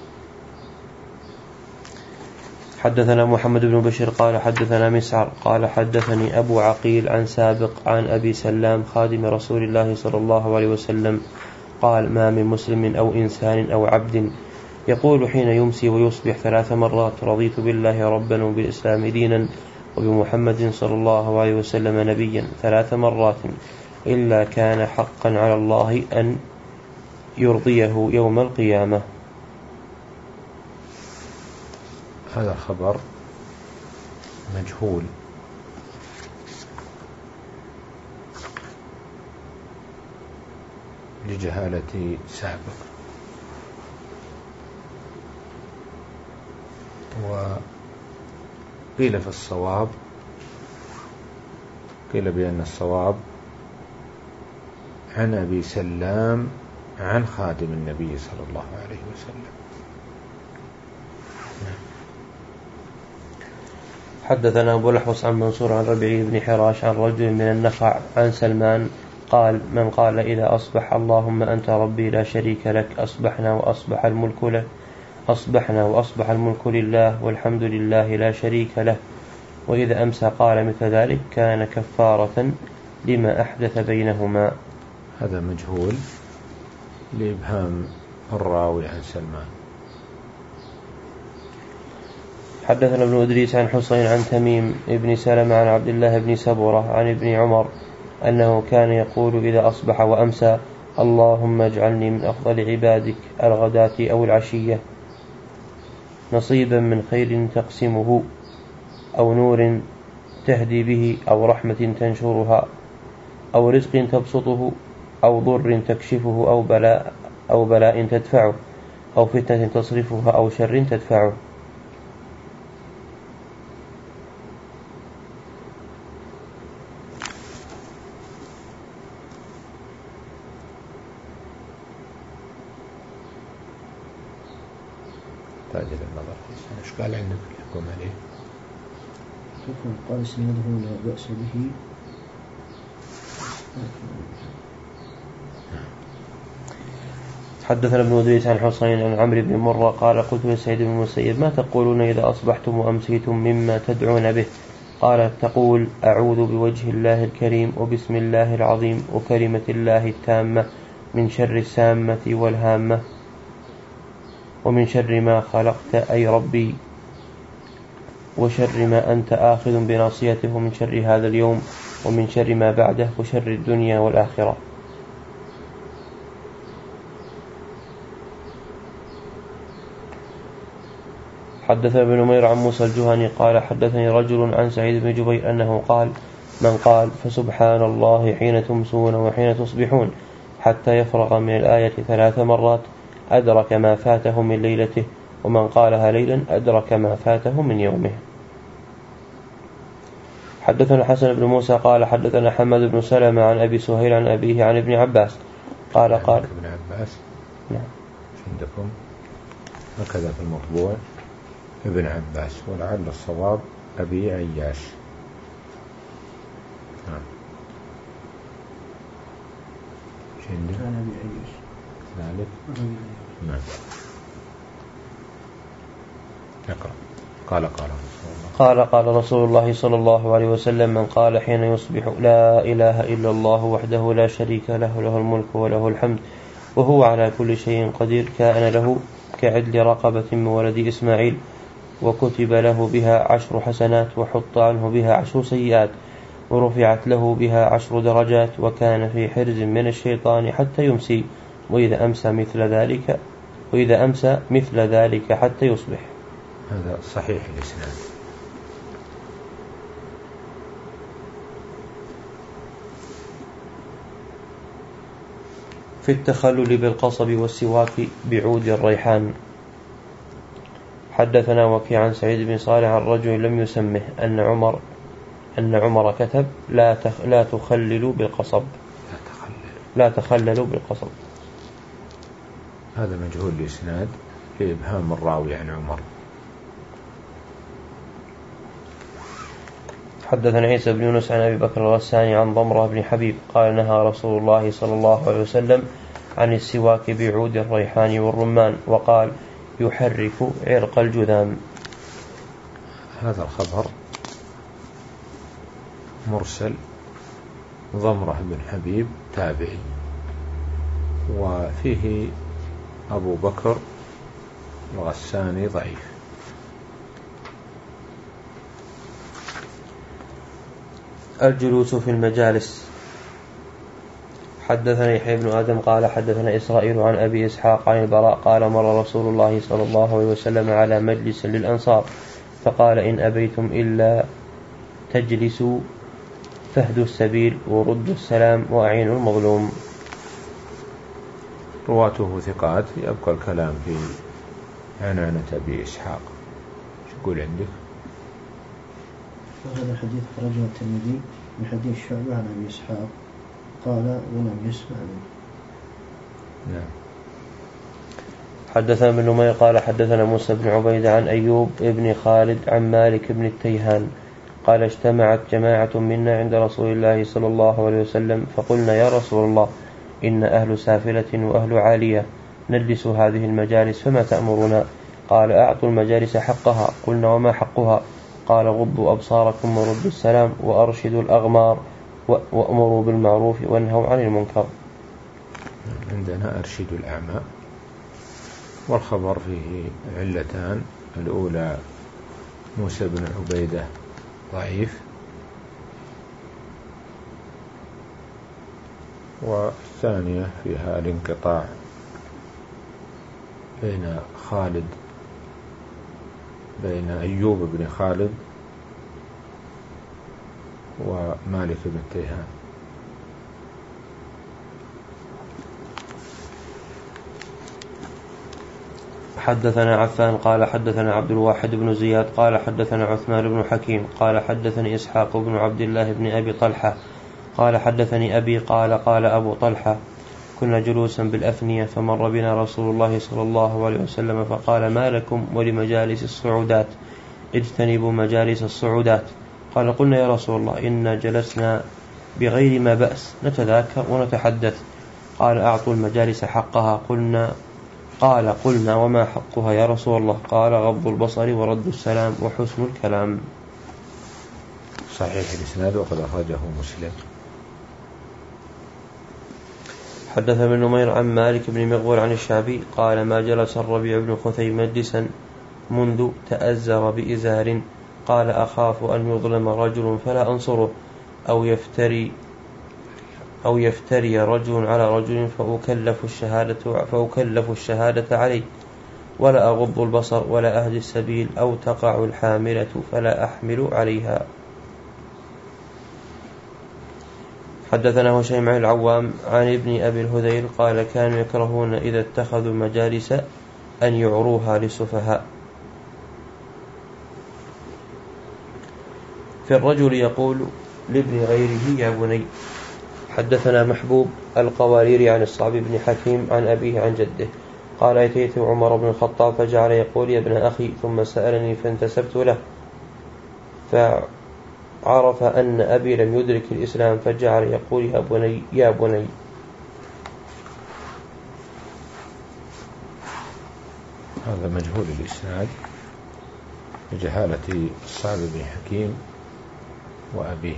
حدثنا محمد بن بشير قال: حدثنا مسعر قال: حدثني أبو عقيل عن سابق عن أبي سلام خادم رسول الله صلى الله عليه وسلم قال: ما من مسلم أو إنسان أو عبد يقول حين يمسي ويصبح ثلاث مرات: رضيت بالله ربا وبالإسلام دينا وبمحمد صلى الله عليه وسلم نبيا، ثلاث مرات، إلا كان حقا على الله أن يرضيه يوم القيامة. هذا خبر مجهول لجهالة سابق، وقيل في الصواب قيل بأن الصواب عن أبي سلام عن خادم النبي صلى الله عليه وسلم. حدثنا أبو الأحوص عن منصور عن ربيع بن حراش عن رجل من النخع عن سلمان قال: من قال إذا أصبح اللهم أنت ربي لا شريك لك أصبحنا وأصبح الملك لك أصبحنا وأصبح الملك لله والحمد لله لا شريك له، وإذا أمسى قال مثل ذلك كان كفارة لما أحدث بينهما. هذا مجهول لإبهام الراوي عن سلمان. حدثنا ابن إدريس عن حسين عن تميم ابن سلمة عن عبد الله بن سبرة عن ابن عمر أنه كان يقول إذا أصبح وأمسى: اللهم اجعلني من أفضل عبادك الغداة أو العشية، نصيبا من خير تقسمه، أو نور تهدي به، أو رحمة تنشرها، أو رزق تبسطه، أو ضر تكشفه، أو بلاء, أو بلاء تدفعه، أو فتنة تصرفها، أو شر تدفعه. تاجر النظر إيش قال عندك الحكم عليه؟ حكم قال اسناده لا بأس به. حدثنا ابن إدريس عن حسين عن عمرو بن مرة قال: قلت لسعيد بن المسيب: ما تقولون إذا أصبحتم وأمسيتم مما تدعون به؟ قال: تقول أعوذ بوجه الله الكريم وبسم الله العظيم وكلمة الله التامة من شر السامة والهامة ومن شر ما خلقت أي ربي وشر ما أنت آخذ بناصيته ومن شر هذا اليوم ومن شر ما بعده وشر الدنيا والآخرة. حدثنا ابن نمير عن موسى الجهني قال: حدثني رجل عن سعيد بن جبير أنه قال: من قال فسبحان الله حين تمسون وحين تصبحون حتى يفرغ من الآية ثلاث مرات أدرك ما فاته من ليلته، ومن قالها ليلا أدرك ما فاته من يومه. حدثنا حسن بن موسى قال: حدثنا حمد بن سلمة عن أبي سهيل عن أبيه عن ابن عباس قال قال ابن عباس نعم عندكم هكذا في المطبوع ابن عباس، ولعل الصواب أبي عياش. نعم عندك كان أبي عياش ذلك. نعم اقرأ. قال قال رسول الله قال قال رسول الله صلى الله عليه وسلم: من قال حين يصبح لا إله إلا الله وحده لا شريك له له الملك وله الحمد وهو على كل شيء قدير كان له كعدل رقبة من ولد إسماعيل، وكتب له بها عشر حسنات وحط عنه بها عشر سيئات ورفعت له بها عشر درجات، وكان في حرز من الشيطان حتى يمسي، وإذا أمسى مثل ذلك وإذا أمسى مثل ذلك حتى يصبح. هذا صحيح الإسناد. في التخلل بالقصب والسواك بعود الريحان. حدثنا وكيع عن سعيد بن صالح عن رجل لم يسمه أن عمر أن عمر كتب: لا تخ لا تخللوا بالقصب لا تخلل لا تخللوا بالقصب. هذا مجهول الإسناد لإبهام الراوي عن عمر. حدثنا عيسى بن يونس عن أبي بكر الغساني عن ضمرة بن حبيب قال: نهى رسول الله صلى الله عليه وسلم عن السواك بعود الريحان والرمان، وقال: يحرك عرق الجذام. هذا الخبر مرسل. ضمرة بن حبيب تابعي، وفيه أبو بكر الغساني ضعيف. الجلوس في المجالس. حدثنا يحيى بن آدم قال حدثنا إسرائيل عن أبي إسحاق عن البراء قال مر رسول الله صلى الله عليه وسلم على مجلس للأنصار فقال إن أبيتم إلا تجلسوا فاهدوا السبيل وردوا السلام وأعينوا المظلوم. رواته ثقات. يبقى الكلام في عنعنة أبي إسحاق. شو يقول عندك؟ وهذا الحديث خرجه الترمذي من حديث شعبة عن أبي إسحاق قال ولم يسمع منه. نعم. حدثنا ابن نمير قال حدثنا موسى بن عبيد عن أيوب ابن خالد عن مالك بن التيهان قال اجتمعت جماعة منا عند رسول الله صلى الله عليه وسلم فقلنا يا رسول الله إن أهل سافلة وأهل عالية نجلس هذه المجالس فما تأمرنا؟ قال أعطوا المجالس حقها. قلنا وما حقها؟ قال غضوا أبصاركم وردوا السلام وأرشدوا الأغمار وأمروا بالمعروف وانهوا عن المنكر. عندنا أرشدوا الأعمى، والخبر فيه علتان: الأولى موسى بن عبيدة ضعيف، والثانية فيها الانقطاع بين خالد بين أيوب بن خالد ومالك بن التيهان. حدثنا عفان قال حدثنا عبد الواحد بن زياد قال حدثنا عثمان بن حكيم قال حدثني إسحاق بن عبد الله بن أبي طلحة قال حدثني أبي قال قال أبو طلحة كنا جلوسا بالأفنية فمر بنا رسول الله صلى الله عليه وسلم فقال ما لكم ولمجالس الصعودات اجتنبوا مجالس الصعودات. قال قلنا يا رسول الله إنا جلسنا بغير ما بأس نتذاكر ونتحدث. قال أعطوا المجالس حقها. قلنا قال قلنا وما حقها يا رسول الله؟ قال غض البصر ورد السلام وحسن الكلام. صحيح الإسناد وقد أخرجه مسلم. حدث ابن نمير عن مالك بن مغول عن الشعبي قال ما جلس الربيع بن خثيم مجلسا منذ تأزر بإزار قال أخاف أن يظلم رجل فلا أنصره أو يفتري أو يفتري رجل على رجل فأكلف الشهادة, فأكلف الشهادة عليه ولا أغض البصر ولا أهدي السبيل أو تقع الحاملة فلا أحمل عليها. حدثنا هشيم عن العوام عن ابن أبي الهذيل قال كانوا يكرهون إذا اتخذوا مجالس أن يعروها للسفهاء. في الرجل يقول لابن غيره يا بني. حدثنا محبوب القواريري عن الصعب بن حكيم عن أبيه عن جده قال أتيت عمر بن الخطاب فجعل يقول يا ابن أخي ثم سألني فانتسبت له فعرف أن أبي لم يدرك الإسلام فجعل يقول يا بني يا بني. هذا مجهول الإسناد لجهالة الصعب بن حكيم وأبيه.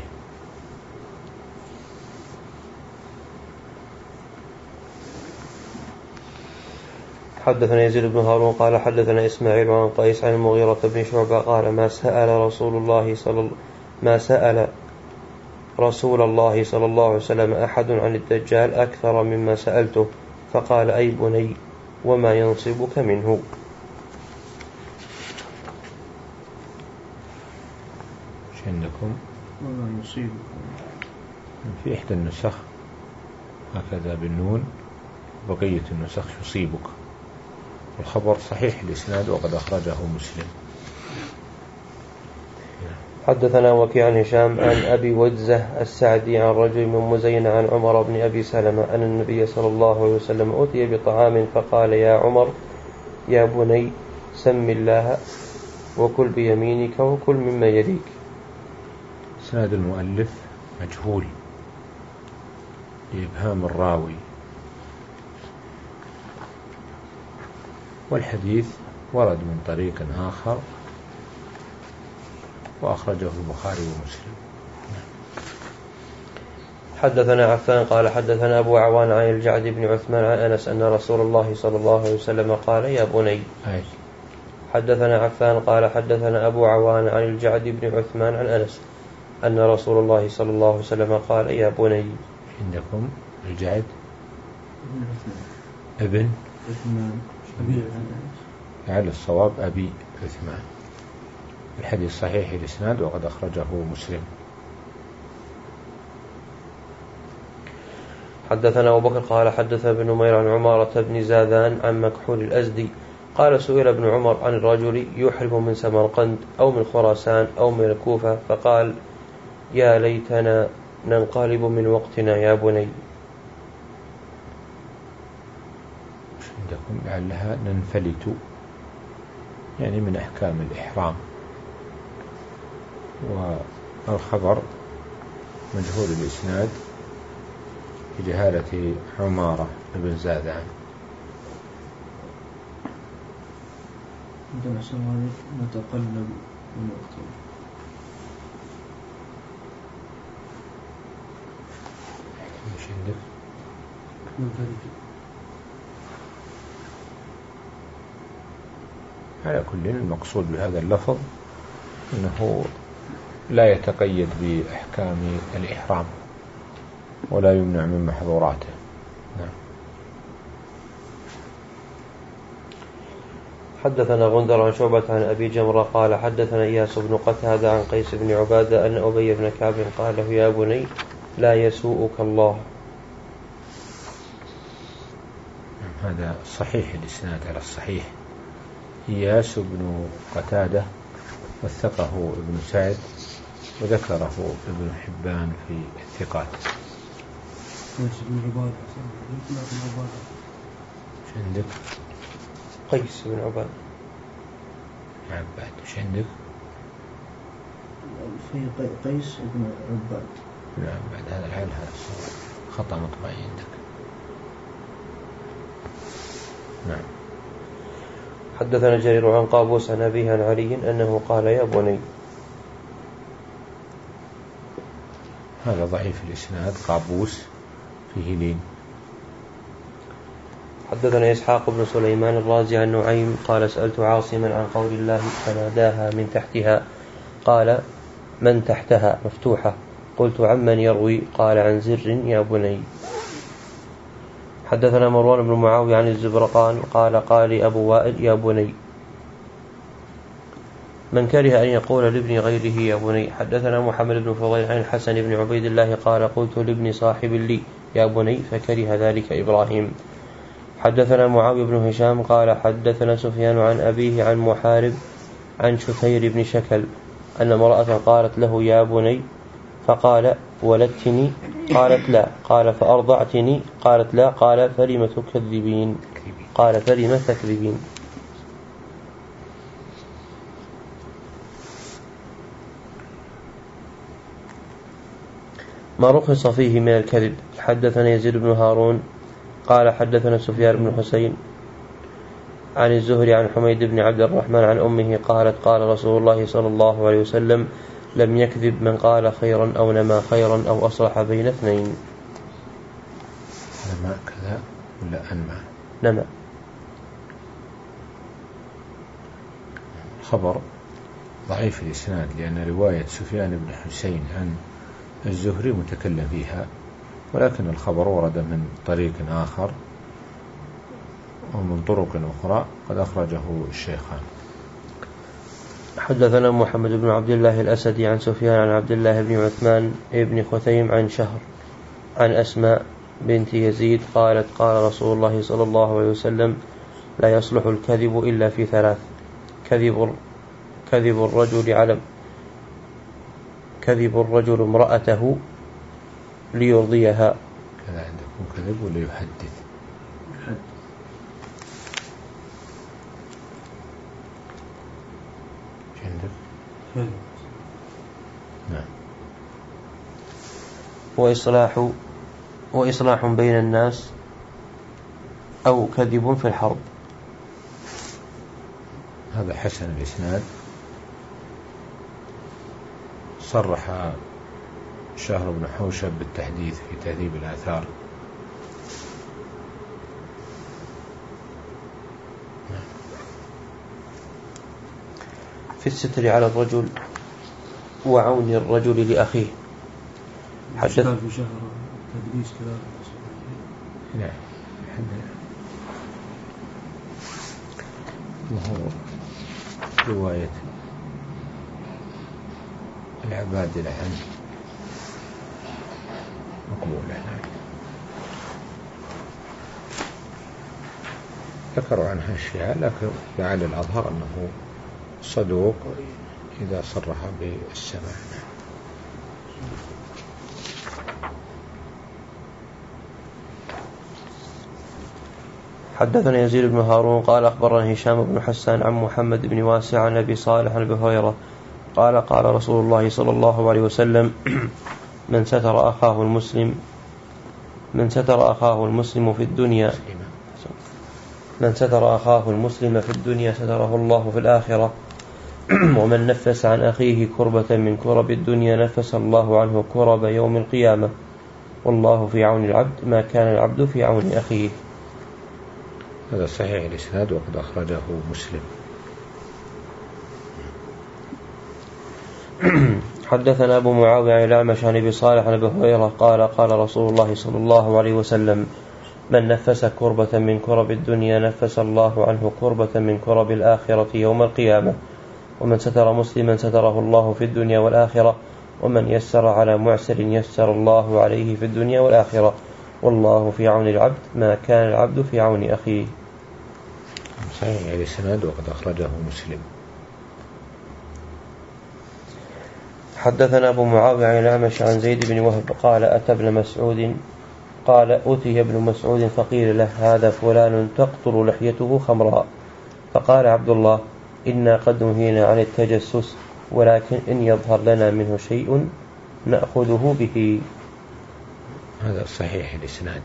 حدثنا يزيد بن هارون قال حدثنا إسماعيل عن قيس عن المغيرة بن شعبة قال ما سأل رسول الله صلى ما سأل رسول الله صلى الله عليه وسلم أحد عن الدجال أكثر مما سألته فقال أي بني وما ينصبك منه. ايش عندكم؟ وما يصيبك في إحدى النسخ هكذا بالنون، بقية النسخ يصيبك. الخبر صحيح الإسناد وقد أخرجه مسلم. حدثنا وكيع عن هشام عن أبي وجزة السعدي عن رجل من مزين عن عمر بن أبي سلمة أن النبي صلى الله عليه وسلم أتي بطعام فقال يا عمر يا بني سم الله وكل بيمينك وكل مما يليك. إسناد المؤلف مجهول لإبهام الراوي، والحديث ورد من طريق آخر وأخرجه البخاري ومسلم. حدثنا عفان قال حدثنا أبو عوان عن الجعد بن عثمان عن أنس أن رسول الله صلى الله عليه وسلم قال يا بني. حدثنا عفان قال حدثنا أبو عوان عن الجعد بن عثمان عن أنس أن رسول الله صلى الله عليه وسلم قال يا بني. عندكم الجعد ابن عثمان على الصواب أبي عثمان. الحديث صحيح الإسناد وقد أخرجه مسلم. حدثنا أبو بكر قال حدث ابن نمير عن عمارة بن زاذان عن مكحول الأزدي قال سئل ابن عمر عن الرجل يحرم من سمرقند أو من خراسان أو من الكوفة فقال يا ليتنا ننقلب من وقتنا يا بني. عندكم لعلها ننفلت يعني من أحكام الإحرام، والخبر مجهول الإسناد بجهالة عمارة بن زاذان. عندنا سؤال نتقلب من وقتنا. مش عندك على كل المقصود بهذا اللفظ أنه لا يتقيد بأحكام الإحرام ولا يمنع من محظوراته. نعم. حدثنا غندر عن شعبة عن أبي جمرة قال حدثنا إياس بن قتادة عن قيس بن عبادة أن أبي بن كعب قال له يا بني لا يسوءك الله. هذا صحيح الإسناد على الصحيح. إياس بن قتادة وثقه ابن سعد وذكره ابن حبان في الثقات. قيس بن عبادة ايش عندك؟ قيس بن عبادة عباد. ايش عندك؟ في قيس بن عباد. لا بعد هذا الحال هذا خطأ مطبعي عندك. نعم. حدثنا جرير عن قابوس عن أبيه عن علي أنه قال يا بني. هذا ضعيف الإسناد قابوس فيه لين. حدثنا إسحاق بن سليمان الرازي عن نعيم قال سألت عاصما عن قول الله فناداها من تحتها قال من تحتها مفتوحة قلت عمن يروي قال عن زر يا بني. حدثنا مروان بن معاوية عن الزبرقان قال قال لي أبو وائل يا بني من كره أن يقول لابن غيره يا بني. حدثنا محمد بن فضيل عن الحسن بن عبيد الله قال قلت لابن صاحب لي يا بني فكره ذلك إبراهيم. حدثنا معاوية بن هشام قال حدثنا سفيان عن أبيه عن محارب عن شثير بن شكل أن امرأة قالت له يا بني فقال ولدتني قالت لا قال فأرضعتني قالت لا قال فلم تكذبين قال فلم تكذبين. ما رخص فيه من الكذب. حدثنا يزيد بن هارون قال حدثنا سفيان بن حسين عن الزهري عن حميد بن عبد الرحمن عن أمه قالت قال رسول الله صلى الله عليه وسلم لم يكذب من قال خيرا أو نما خيرا أو أصلح بين اثنين. نما كذا ولا أنما؟ نما. خبر ضعيف الإسناد لأن رواية سفيان بن حسين عن الزهري متكلم فيها، ولكن الخبر ورد من طريق آخر ومن طرق أخرى قد أخرجه الشيخان. حدثنا محمد بن عبد الله الأسدي عن سفيان عن عبد الله بن عثمان بن خثيم عن شهر عن أسماء بنت يزيد قالت قال رسول الله صلى الله عليه وسلم لا يصلح الكذب إلا في ثلاث كذب كذب الرجل على كذب الرجل امرأته ليرضيها. كذا عندكم كذب ولا يحدث؟ يحدث. عندك؟ نعم. وإصلاح وإصلاح بين الناس أو كذب في الحرب. هذا حسن الإسناد. صرح شهر بن حوشب بالتحديث في تهذيب الآثار. في الستر على الرجل وعون الرجل لأخيه. حدث في شهر تدريس كلام. نعم. وهو رواية العبادلة عنه مقبولة. ذكروا عنها أشياء، لكن لعل الأظهر أنه صدوق إذا صرح بالسماع. حدثنا يزيد بن هارون قال أخبرنا هشام بن حسان عن محمد بن واسع عن أبي صالح عن أبي هريرة قال قال رسول الله صلى الله عليه وسلم من ستر أخاه المسلم من ستر أخاه المسلم في الدنيا من ستر أخاه المسلم في الدنيا ستره الله في الآخرة ومن نفس عن أخيه كربة من كرب الدنيا نفس الله عنه كرب يوم القيامة والله في عون العبد ما كان العبد في عون أخيه. هذا صحيح الإسناد وقد أخرجه مسلم. حدثنا أبو معاوية عن الأعمش عن أبي صالح عن أبي هريرة قال قال رسول الله صلى الله عليه وسلم من نفس كربة من كرب الدنيا نفس الله عنه كربة من كرب الآخرة يوم القيامة ومن ستر مسلما ستره الله في الدنيا والآخرة ومن يسر على معسر يسر الله عليه في الدنيا والآخرة والله في عون العبد ما كان العبد في عون أخيه. صحيح الإسناد وقد أخرجه مسلم. حدثنا أبو معاوية عن الأعمش عن زيد بن وهب قال أتى ابن مسعود قال أتي ابن مسعود فقيل له هذا فلان تقطر لحيته خمراء فقال عبد الله إنا قد نهينا عن التجسس ولكن إن يظهر لنا منه شيء نأخذه به. هذا صحيح الإسناد.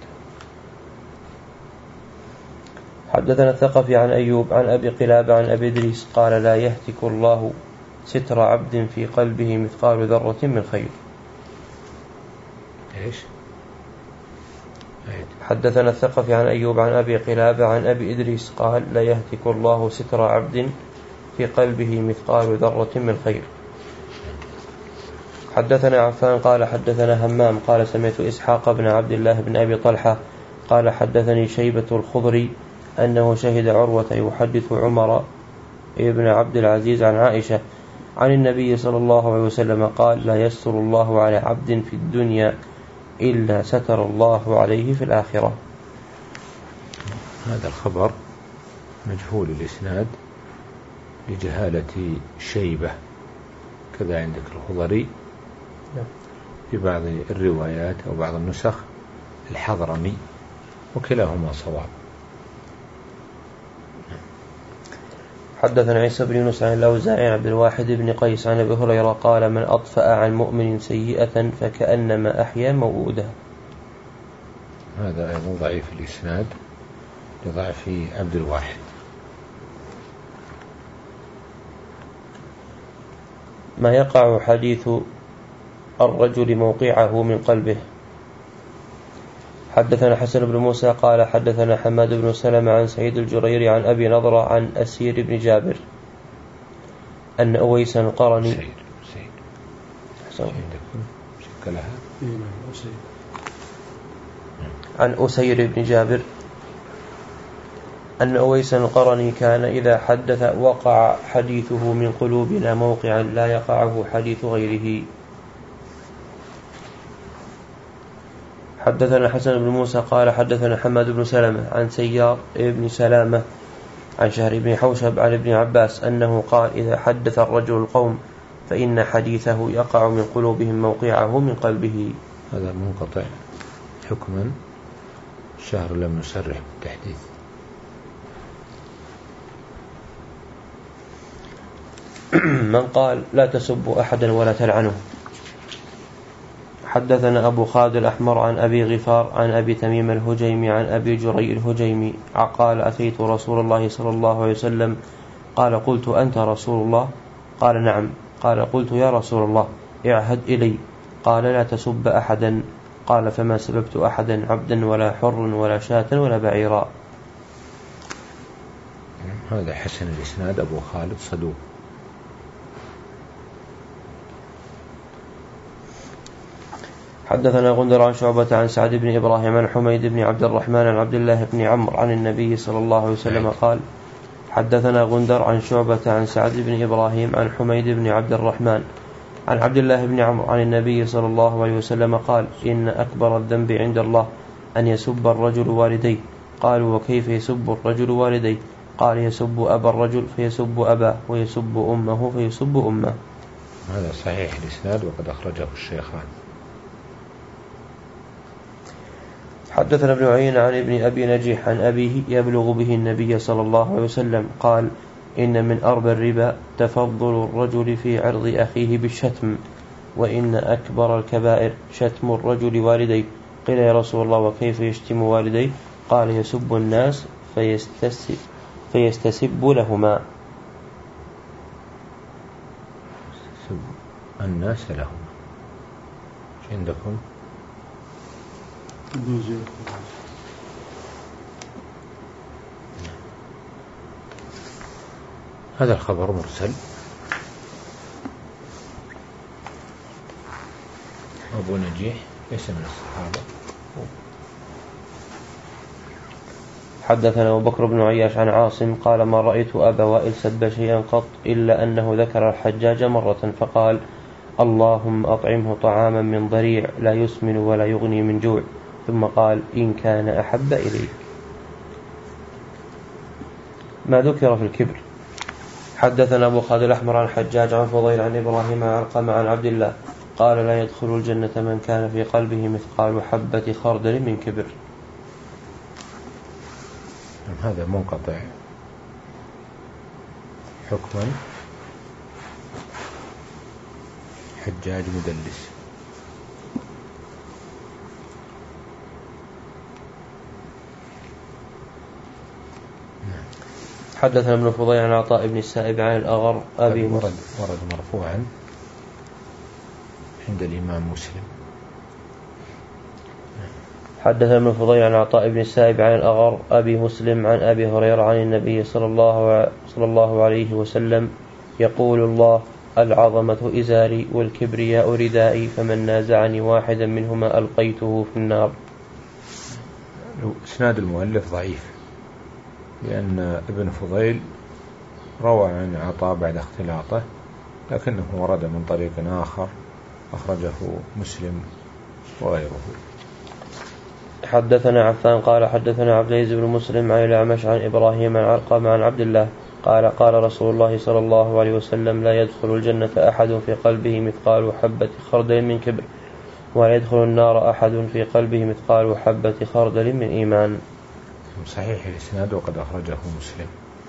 حدثنا الثقفي عن أيوب عن أبي قلابة عن أبي إدريس قال لا يهتك الله ستر عبد في قلبه مثقال ذرة من خير. إيش؟ حدثنا الثقفي عن أيوب عن أبي قلابة عن أبي إدريس قال لا يهتك الله ستر عبد في قلبه مثقال ذرة من خير. حدثنا عفان قال حدثنا همام قال سمعت إسحاق بن عبد الله بن أبي طلحة قال حدثني شيبة الخضري أنه شهد عروة يحدث عمر ابن عبد العزيز عن عائشة عن النبي صلى الله عليه وسلم قال لا يستر الله على عبد في الدنيا إلا ستر الله عليه في الآخرة. هذا الخبر مجهول الإسناد لجهالة شيبة كذا عندك الخضري في بعض الروايات أو بعض النسخ الحضرمي وكلاهما صواب. حدثنا عيسى بن يونس عن الأوزاعي عن عبد الواحد بن قيس عن أبي هريرة قال من أطفأ عن مؤمن سيئة فكأنما أحيا موؤودها. هذا أيضا ضعيف الإسناد لضعف عبد الواحد. ما يقع حديث الرجل موقعه من قلبه. حدثنا حسن بن موسى قال حدثنا حماد بن سلمة عن سعيد الجريري عن أبي نضرة عن أسير بن جابر أن أويسا القرني سيد سيد عن أسير بن جابر أن أويسا القرني كان إذا حدث وقع حديثه من قلوبنا موقعا لا يقعه حديث غيره. حدثنا حسن بن موسى قال حدثنا حماد بن سلمة عن سيار بن سلامة عن شهر بن حوشب عن ابن عباس أنه قال إذا حدث الرجل القوم فإن حديثه يقع من قلوبهم موقعه من قلبه. هذا منقطع حكما، شهر لم نسرح بالتحديث. من قال لا تسبوا أحدا ولا تلعنه. حدثنا أبو خالد الأحمر عن أبي غفار عن أبي تميم الهجيمي عن أبي جريء الهجيمي قال أتيت رسول الله صلى الله عليه وسلم قال قلت أنت رسول الله؟ قال نعم. قال قلت يا رسول الله اعهد إلي قال لا تسب أحدا. قال فما سببت أحدا عبدا ولا حر ولا شاة ولا بعيرا. هذا حسن الإسناد أبو خالد صدوق. حدثنا غندر عن شعبة عن سعد بن إبراهيم عن حميد بن عبد الرحمن عن عبد الله بن عمرو عن النبي صلى الله عليه وسلم قال. حدثنا غندر عن شعبة عن سعد بن إبراهيم عن حميد بن عبد الرحمن عن عبد الله بن عمرو عن النبي صلى الله عليه وسلم قال إن أكبر الذنب عند الله أن يسب الرجل والديه. قالوا وكيف يسب الرجل والديه؟ قال يسب أبا الرجل فيسب أباه ويسب أمه فيسب أمه. هذا صحيح الإسناد وقد أخرجه الشيخان. حدثنا ابن عيينة عن ابن أبي نجيح عن أبيه يبلغ به النبي صلى الله عليه وسلم قال إن من أربى الربا تفضل الرجل في عرض أخيه بالشتم وإن أكبر الكبائر شتم الرجل والديه. قيل يا رسول الله وكيف يشتم والديه؟ قال يسب الناس فيستسب, فيستسب لهما. الناس لهما عندكم هذا الخبر مرسل. أبو نجيح ليس من الصحابة. حدثنا أبو بكر بن عياش عن عاصم قال ما رأيت أبا وائل سب شيئا قط إلا أنه ذكر الحجاج مرة فقال اللهم أطعمه طعاما من ضريع لا يسمن ولا يغني من جوع ثم قال إن كان أحب إليك. ما ذكر في الكبر. حدثنا أبو خالد الأحمر عن حجاج عن فضيل عن إبراهيم عن علقمة عن عبد الله قال لا يدخل الجنة من كان في قلبه مثقال حبة خردل من كبر. هذا منقطع حكما. حجاج مدلس. حدثنا ابن فضيل عن عطاء بن السائب عن الأغر أبي ورد, ورد مرفوعا عند الإمام مسلم. حدثنا ابن فضيل عن عطاء بن السائب عن الأغر أبي مسلم عن أبي هريرة عن النبي صلى الله, صلى الله عليه وسلم يقول الله العظمة إزاري والكبرياء ردائي فمن نازعني واحدا منهما ألقيته في النار. إسناد المؤلف ضعيف لأن ابن فضيل روى عن عطاء بعد اختلاطه لكنه ورد من طريق آخر أخرجه مسلم وغيره. حدثنا عفان قال حدثنا عبد العزيز بن مسلم عن الأعمش عن إبراهيم عن علقمة عن عبد الله قال قال رسول الله صلى الله عليه وسلم لا يدخل الجنة أحد في قلبه مثقال حبة خردل من كبر ولا يدخل النار أحد في قلبه مثقال حبة خردل من إيمان. صحيح الإسناد وقد أخرجه مسلم.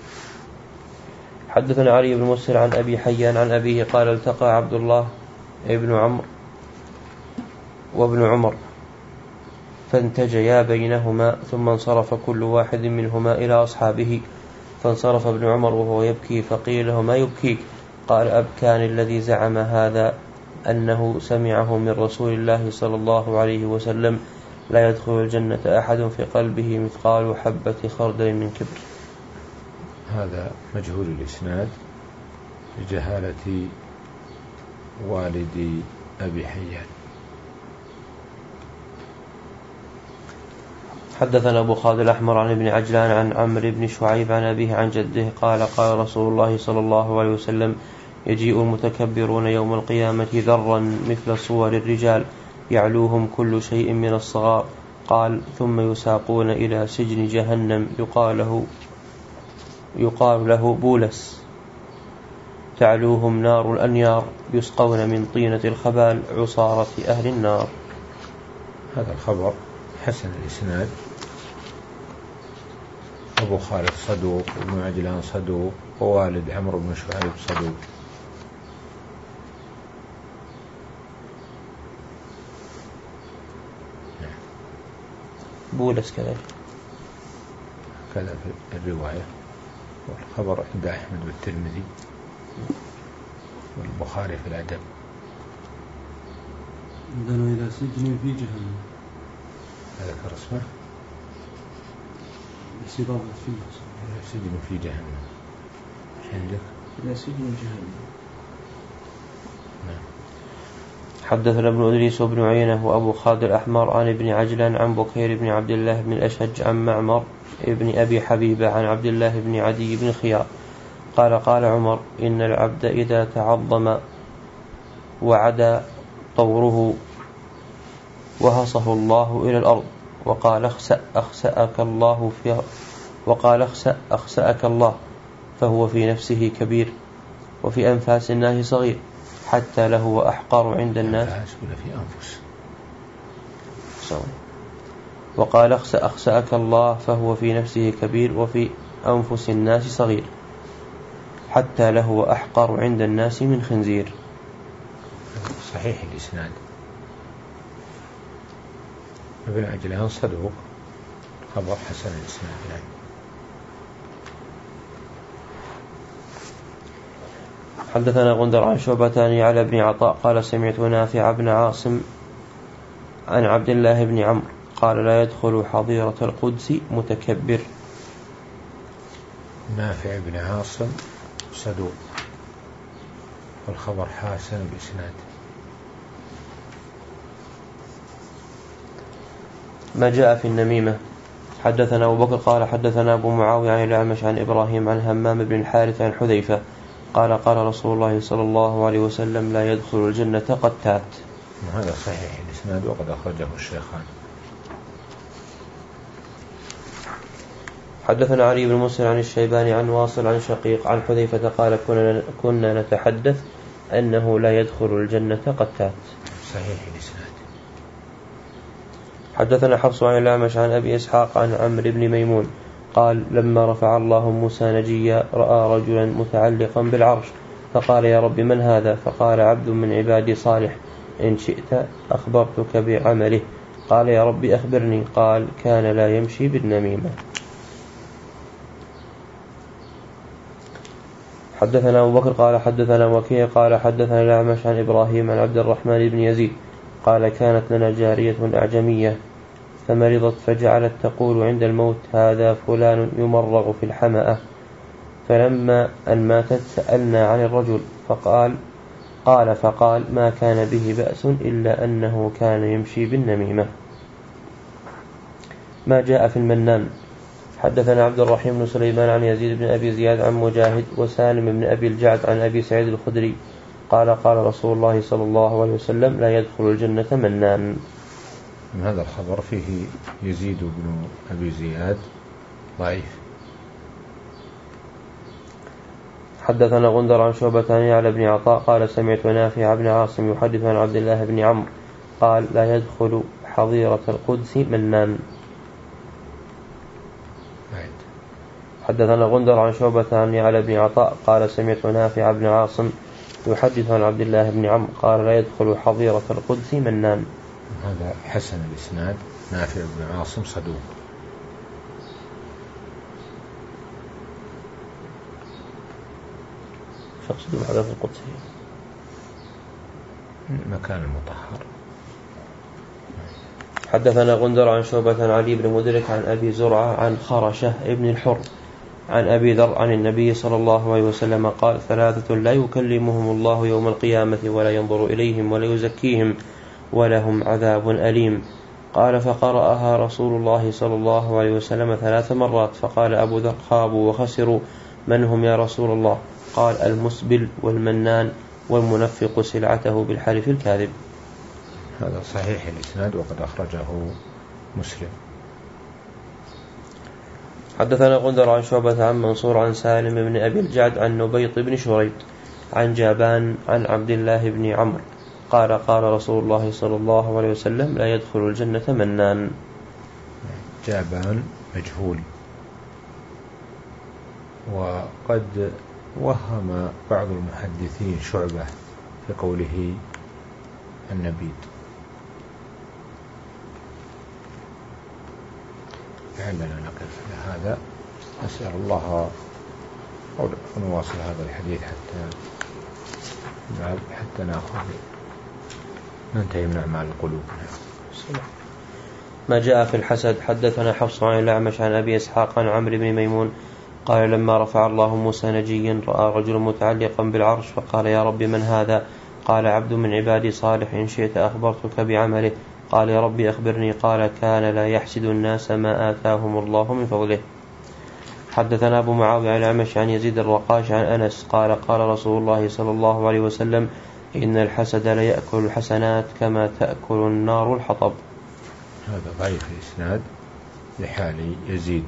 حدثنا علي بن مسهر عن أبي حيان عن أبيه قال التقى عبد الله ابن عمرو وابن عمر فانتجيا بينهما ثم انصرف كل واحد منهما إلى أصحابه فانصرف ابن عمر وهو يبكي فقيل له ما يبكيك؟ قال أبكان الذي زعم هذا أنه سمعه من رسول الله صلى الله عليه وسلم لا يدخل الجنة أحد في قلبه مثقال حبة خردل من كبر. هذا مجهول الإسناد لجهالة والد أبي حيان. حدثنا أبو خالد الأحمر عن ابن عجلان عن عمرو بن شعيب عن أبيه عن جده قال قال رسول الله صلى الله عليه وسلم يجيء المتكبرون يوم القيامة ذرا مثل صور الرجال يعلوهم كل شيء من الصغار. قال ثم يساقون إلى سجن جهنم يقال له, يقال له بولس تعلوهم نار الأنيار يسقون من طينة الخبال عصارة أهل النار. هذا الخبر حسن الإسناد. أبو خالد صدوق وابن عجلان صدوق ووالد عمرو بن شعيب صدوق. بولس كذلك كذا في الرواية والخبر عند أحمد والترمذي والبخاري في الأدب. عندنا إلى سجن في جهنم. هذا كرسمه استضافة فيه إلى سجن في جهنم. إيش عندك؟ إلى سجن جهنم. نعم. حدثنا ابن أدريس وابن عيينة وأبو خالد الأحمر عن ابن عجلان عن بكير بن عبد الله بن الأشهج عن معمر ابن أبي حبيبة عن عبد الله بن عدي بن خيار قال قال عمر إن العبد إذا تعظم وعدا طوره وهصه الله إلى الأرض وقال اخسأ أخسأك الله في وقال اخسأ أخسأك الله فهو في نفسه كبير وفي أنفاس الناس صغير حتى له وأحقر عند الناس في أنفس وقال اخسأ أخسأك الله فهو في نفسه كبير وفي أنفس الناس صغير حتى له وأحقر عند الناس من خنزير. صحيح الإسناد. ابن عجلان صدوق خبر حسن الإسناد يعني. حدثنا غندر عن شعبتان على بن عطاء قال سمعت نافع بن عاصم عن عبد الله بن عمرو قال لا يدخل حظيرة القدس متكبر. نافع بن عاصم صدوق والخبر حسن الإسناد. ما جاء في النميمة. حدثنا أبو بكر قال حدثنا أبو معاوية عن الأعمش عن إبراهيم عن همام بن الحارث عن حذيفة قال قال رسول الله صلى الله عليه وسلم لا يدخل الجنة قتات. هذا صحيح الإسناد وقد أخرجه الشيخان. حدثنا علي بن مسلم عن الشيباني عن واصل عن شقيق عن حذيفة قال كنا, كنا نتحدث أنه لا يدخل الجنة قتات. صحيح الإسناد. حدثنا حفص عن الأعمش عن أبي إسحاق عن عمرو بن ميمون قال لما رفع الله موسى نجيا رأى رجلا متعلقا بالعرش فقال يا رب من هذا؟ فقال عبد من عبادي صالح إن شئت أخبرتك بعمله. قال يا رب أخبرني. قال كان لا يمشي بالنميمة. حدثنا أبو بكر قال حدثنا وكيع قال حدثنا الأعمش عن إبراهيم عن عبد الرحمن بن يزيد قال كانت لنا جارية أعجمية فمرضت فجعلت تقول عند الموت هذا فلان يمرغ في الحمأة. فلما أن ماتت سألنا عن الرجل فقال قال فقال ما كان به بأس إلا أنه كان يمشي بالنميمة. ما جاء في المنان. حدثنا عبد الرحيم بن سليمان عن يزيد بن أبي زياد عن مجاهد وسالم بن أبي الجعد عن أبي سعيد الخدري قال قال رسول الله صلى الله عليه وسلم لا يدخل الجنة منان. من هذا الخبر فيه يزيد بن أبي زياد ضعيف. حدثنا غندر عن شعبتان على ابن عطاء قال سمعت نافع بن عاصم يحدث عن عبد الله بن عمرو قال لا يدخل حظيرة القدس منان. حدثنا غندر عن شعبتان على ابن عطاء قال سمعت نافع بن عاصم يحدث عن عبد الله بن عمرو قال لا يدخل حظيرة القدس منان. هذا حسن الإسناد. نافع بن عاصم صدوق. شخص الحضارة القدسية مكان المطهر. حدثنا غندر عن شعبة عن علي بن مدرك عن أبي زرعة عن خرشة ابن الحر عن أبي ذر عن النبي صلى الله عليه وسلم قال ثلاثة لا يكلمهم الله يوم القيامة ولا ينظر إليهم ولا يزكيهم ولهم عذاب أليم. قال فقرأها رسول الله صلى الله عليه وسلم ثلاث مرات فقال أبو ذر خابوا وخسروا من هم يا رسول الله؟ قال المسبل والمنان والمنفق سلعته بالحلف الكاذب. هذا صحيح الإسناد وقد أخرجه مسلم. حدثنا غندر عن شعبة عن منصور عن سالم بن أبي الجعد عن نبيط بن شريد عن جابان عن عبد الله بن عمرو قال قال رسول الله صلى الله عليه وسلم لا يدخل الجنة منان. جابان مجهول وقد وهم بعض المحدثين شعبة في قوله النبيذ. لعلنا نقف لهذا. نسأل الله أو نواصل هذا الحديث حتى حتى نأخذ ننتهي من أعمال القلوب. ما جاء في الحسد. حدثنا حفص عن الأعمش عن أبي إسحاق عن عمرو بن ميمون قال لما رفع الله موسى نجيا رأى رجل متعلقا بالعرش فقال يا رب من هذا؟ قال عبد من عبادي صالح إن شئت أخبرتك بعمله. قال يا رب أخبرني. قال كان لا يحسد الناس ما آتاهم الله من فضله. حدثنا أبو معاوية عن الأعمش عن يزيد الرقاش عن أنس قال قال رسول الله صلى الله عليه وسلم إن الحسد ليأكل الحسنات كما تأكل النار الحطب. هذا ضعيف الإسناد لحال يزيد.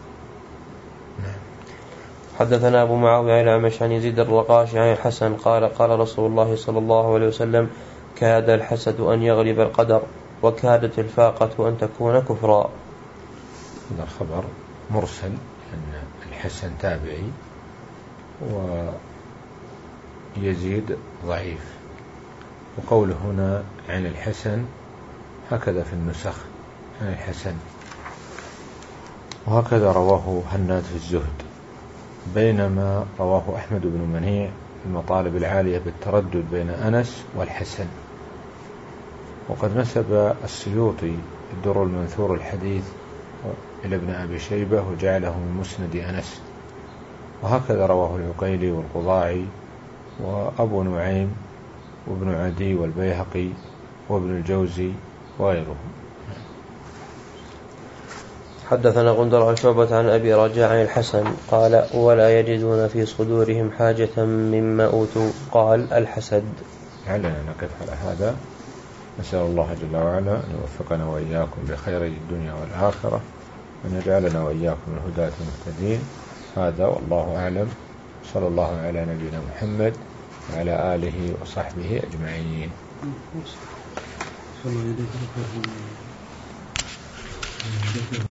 حدثنا أبو معاوية عن الأعمش عن يزيد الرقاش عن الحسن قال قال رسول الله صلى الله عليه وسلم كاد الحسد أن يغلب القدر وكادت الفاقة أن تكون كفرا. هذا الخبر مرسل أن الحسن تابعي ويزيد ضعيف، وقوله هنا عن الحسن هكذا في النسخ عن الحسن، وهكذا رواه هناد في الزهد، بينما رواه أحمد بن منيع في المطالب العالية بالتردد بين أنس والحسن. وقد نسب السيوطي الدر المنثور الحديث إلى ابن أبي شيبة وجعله من مسند أنس، وهكذا رواه العقيلي والقضاعي وأبو نعيم وابن عدي والبيهقي وابن الجوزي وغيرهم. حدثنا غندر عن شعبة عن أبي رجاء عن الحسن قال ولا يجدون في صدورهم حاجة مما أوتوا. قال الحسد. علنا نقف على هذا. نسأل الله جل وعلا أن يوفقنا وإياكم بخير الدنيا والآخرة وأن يجعلنا وإياكم الهداة المهتدين. هذا والله أعلم. صلى الله على نبينا محمد وعلى آله وصحبه أجمعين.